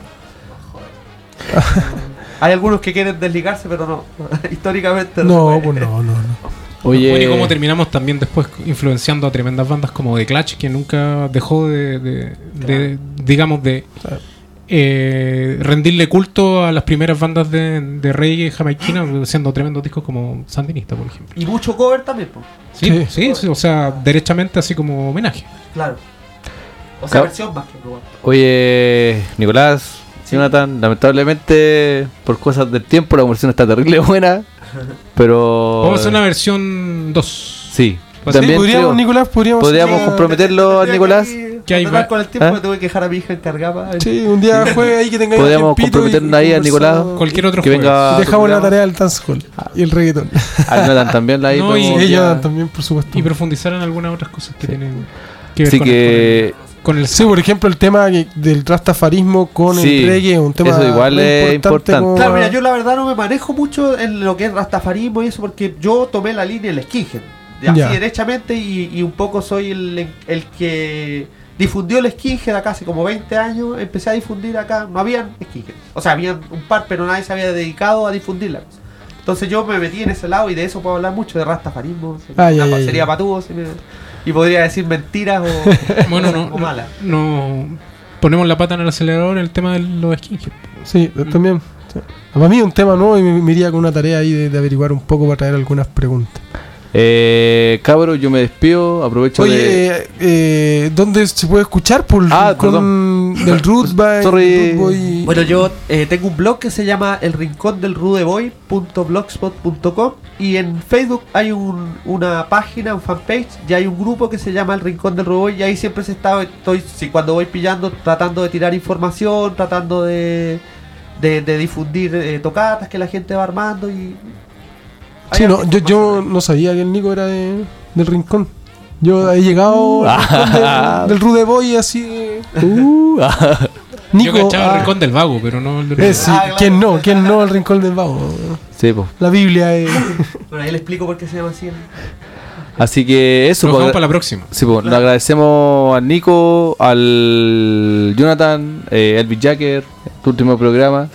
Hay algunos que quieren desligarse, pero no. Históricamente No, se pues puede. no, no, no. Oye, Bueno, y cómo terminamos también después influenciando a tremendas bandas como The Clash, que nunca dejó de, de- de, digamos, de eh, rendirle culto a las primeras bandas de, de reggae jamaiquina, haciendo tremendos discos como Sandinista, por ejemplo. Y mucho cover también, pues. Sí, Sí. sí, sí, o sea, derechamente así como homenaje. Claro. O sea, Cab- versión más que cover. oye, Nicolás, Jonathan, lamentablemente por cosas del tiempo la conversión está terrible buena, pero Vamos a hacer una versión dos. sí, Pues Sí, también podríamos, creo- Nicolás, podríamos... podríamos Sí, comprometerlo al Tendría Nicolás. que Que hay controlar va- con el tiempo ¿Ah? que tuve que dejar a mi hija encargada. Sí, un día fue ahí que tengáis Podríamos un tiempito comprometernos y- y ahí a Nicolás. conversamos. Cualquier otro que jueves. venga a Y dejamos tu la programa. tarea del dancehall y el reggaetón. A Jonathan también la ahí No, podemos- y- Sí, ya- Jonathan también, por supuesto. Y profundizar en algunas otras cosas que tienen que ver Así con, que el, con el Sí, por ejemplo, el tema que- del rastafarismo con Sí, el reggae, un tema eso igual re es importante. como- Claro, mira, yo la verdad no me manejo mucho en lo que es rastafarismo y eso, porque yo tomé la línea del skinhead, de así Ya. derechamente, y, y un poco soy el, el que difundió el skinhead acá hace como veinte años. Empecé a difundir acá, no habían skinhead, o sea, habían un par, pero nadie se había dedicado a difundirla. Entonces yo me metí en ese lado y de eso puedo hablar mucho, de rastafarismo. Ah, ya, Una- ya, ya. sería patúo si me- y podría decir mentiras o, Bueno, no, o malas. no ponemos la pata en el acelerador en el tema de los skinheads. Sí, Mm. también. Sí. Para mí es un tema nuevo y me, me iría con una tarea ahí de, de averiguar un poco para traer algunas preguntas. Eh, cabros, yo me despido. Aprovecho de. Oye, eh, eh, ¿dónde se puede escuchar? Por el Ah, rincón del Root Boy. Sorry. Root Boy. Bueno, yo eh, tengo un blog que se llama el rincón del rudeboy punto blogspot punto com y en Facebook hay un, una página, un fanpage, y hay un grupo que se llama el rincón del rudeboy y ahí siempre se está, estoy, sí, cuando voy pillando, tratando de tirar información, tratando de, de, de difundir eh, tocatas que la gente va armando y... Sí, hay no, harta yo, yo información. no sabía que el Nico era de, del rincón. Yo he llegado al rincón del, del Rude Boy así. Uh, ah. Nico, Yo cachaba el ah, rincón del vago, pero no el del eh, sí, Ah, claro. ¿quién no? ¿Quién no el rincón del vago? Sí, pues. La Biblia es. Bueno, ahí le explico por qué se llama así. Así que eso. Lo pues, dejamos para la próxima. Sí, pues, le agradecemos al Nico, al Jonathan, eh, Elvis Jacker, tu último programa.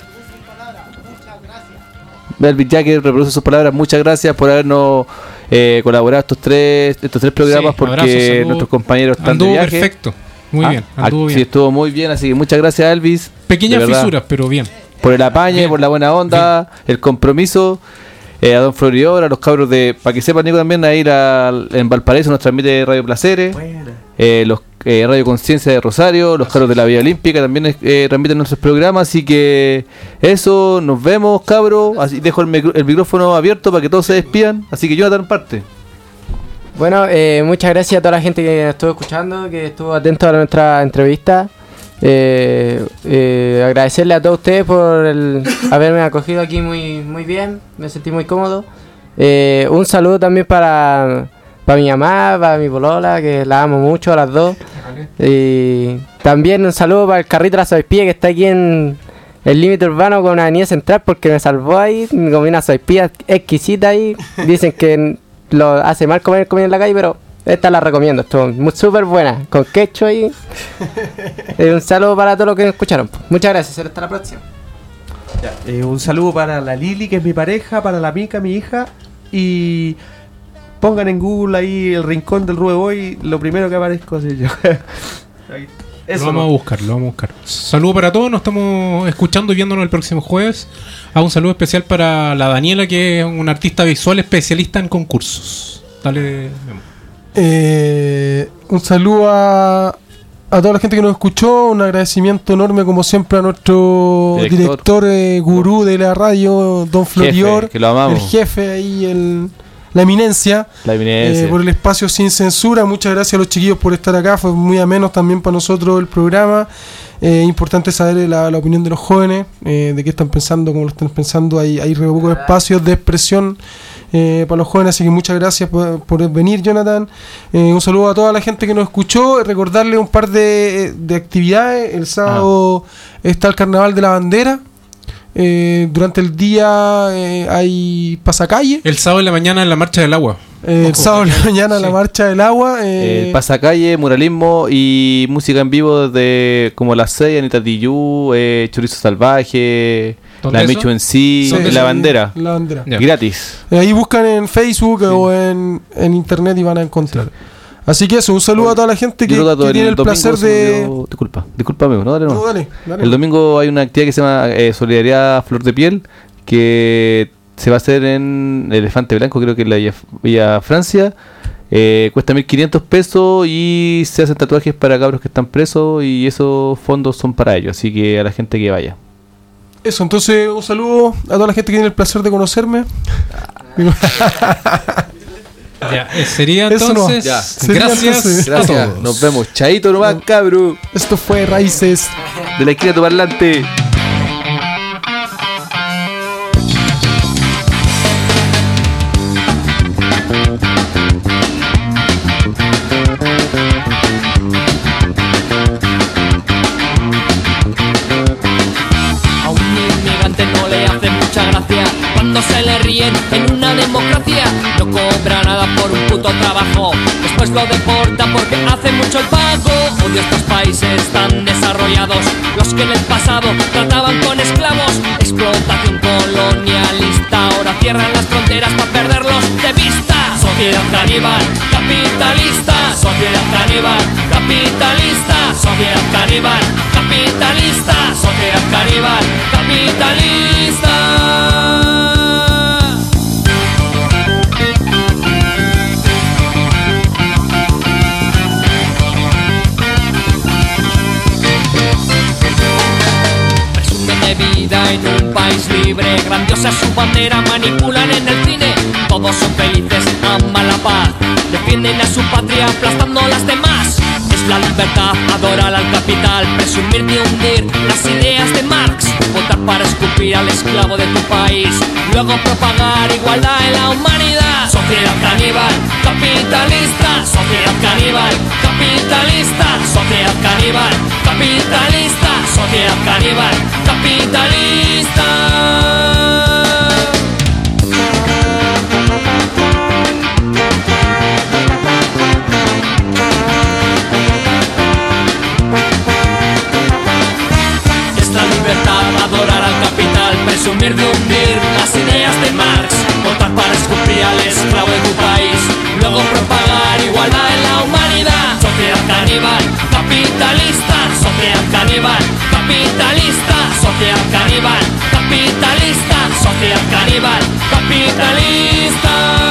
Elvis Jacker reproduce sus palabras. Muchas gracias por habernos eh, colaborado estos tres estos tres programas Sí, porque abrazo, saludo. nuestros compañeros están Anduvo de viaje. perfecto. Muy Ah, bien, ah, anduvo sí, bien. estuvo muy bien, así que muchas gracias Elvis. Pequeñas de verdad, fisuras, pero bien. por el apañe, Bien. por la buena onda, el compromiso. Eh, a Don Floridor, a los cabros de. Para que sepan, Nico, también a ir al- en Valparaíso nos transmite Radio Placeres. Buena. Eh, los eh, Radio Conciencia de Rosario, los cabros de la Vía Olímpica también eh, transmiten nuestros programas. Así que eso, nos vemos, cabros. Así dejo el, micro- el micrófono abierto para que todos se despidan. Así que Jonathan, parte. Bueno, eh, muchas gracias a toda la gente que nos estuvo escuchando, que estuvo atento a nuestra entrevista. Eh, eh, agradecerle a todos ustedes por el haberme acogido aquí muy muy bien, me sentí muy cómodo. Eh, un saludo también para, para mi mamá, para mi polola, que la amo mucho a las dos. Y también un saludo para el carrito de la sopaipilla que está aquí en el límite urbano con Avenida Central porque me salvó ahí, me comí una sopaipilla exquisita ahí. Dicen que lo hace mal comer comida en la calle, pero esta la recomiendo, estuvo muy- súper buena, con quecho y eh, un saludo para todos los que me escucharon. Muchas gracias, hasta la próxima. Eh, un saludo para la Lili, que es mi pareja, para la Mica, mi hija, y pongan en Google ahí el rincón del Rudeboy, lo primero que aparezco soy yo. Ahí. Lo Eso vamos a no. buscar, lo vamos a buscar. Saludo para todos, nos estamos escuchando y viéndonos el próximo jueves. A un saludo especial para la Daniela, que es una artista visual especialista en concursos. Dale, Memo. Eh, un saludo a, a toda la gente que nos escuchó. Un agradecimiento enorme, como siempre, a nuestro Director. director, eh, gurú de la radio, Don Florior. que lo amamos. El jefe ahí, el, la eminencia. La eminencia. Eh, por el espacio sin censura. Muchas gracias a los chiquillos por estar acá. Fue muy ameno también para nosotros el programa. Eh, importante saber la, la opinión de los jóvenes, eh, de qué están pensando, cómo lo están pensando. Hay, hay re pocos espacios de expresión eh, para los jóvenes, así que muchas gracias por, por venir, Jonathan. Eh, un saludo a toda la gente que nos escuchó. Recordarle un par de, de actividades. El sábado está el Carnaval de la Bandera. Eh, durante el día eh, hay pasacalle. El sábado en la mañana en la marcha del agua. Eh, el Ojo. sábado en la mañana Sí. la marcha del agua. eh, Eh, pasacalle, muralismo y música en vivo desde como las seis, Anita Tijoux, eh, Chorizo Salvaje, ¿Dónde la eso? Michu en sí, sí, la bandera. La bandera. Ya. Gratis. Eh, ahí buscan en Facebook o en, en internet y van a encontrar. Así que eso, un saludo a toda la gente que, Yo creo que el tiene el domingo placer se de. me olvidó- Disculpa, discúlpame, no, dale, no. No, dale, dale. El domingo hay una actividad que se llama eh, Solidaridad Flor de Piel, que se va a hacer en Elefante Blanco, creo que en la Villa, Villa Francia. Eh, cuesta mil quinientos pesos y se hacen tatuajes para cabros que están presos y esos fondos son para ellos, así que a la gente que vaya. Eso, entonces un saludo a toda la gente que tiene el placer de conocerme. Ya, eh, sería Eso no. entonces. Ya. Sería Gracias, entonces. a Gracias, todos. nos vemos. Chaito nomás, cabro. Esto fue Raíces. De la esquina de tu parlante. A un inmigrante no le hace mucha gracia cuando se le ríen en una democracia. No cobra nada por un puto trabajo, después lo deporta porque hace mucho el pago. Odio estos países tan desarrollados, los que en el pasado trataban con esclavos. Explotación colonialista, ahora cierran las fronteras para perderlos de vista. Sociedad caníbal, capitalista. Sociedad caníbal, capitalista. Sociedad caníbal, capitalista. Sociedad caníbal, capitalista. libre, grandiosa es su bandera, manipulan en el cine. Todos son felices, aman la paz, defienden a su patria aplastando a las demás. Es la libertad, adorar al capital, presumir de hundir las ideas de Marx, votar para escupir al esclavo de tu país, luego propagar igualdad en la humanidad. Sociedad caníbal, capitalista, sociedad caníbal, capitalista, sociedad caníbal, capitalista, sociedad caníbal, capitalista. Adorar al capital, presumir de hundir las ideas de Marx, votar para escupir al esclavo de tu país, luego propagar igualdad en la humanidad. Sociedad caníbal, capitalista, sociedad caníbal, capitalista, sociedad caníbal, capitalista, sociedad caníbal, capitalista.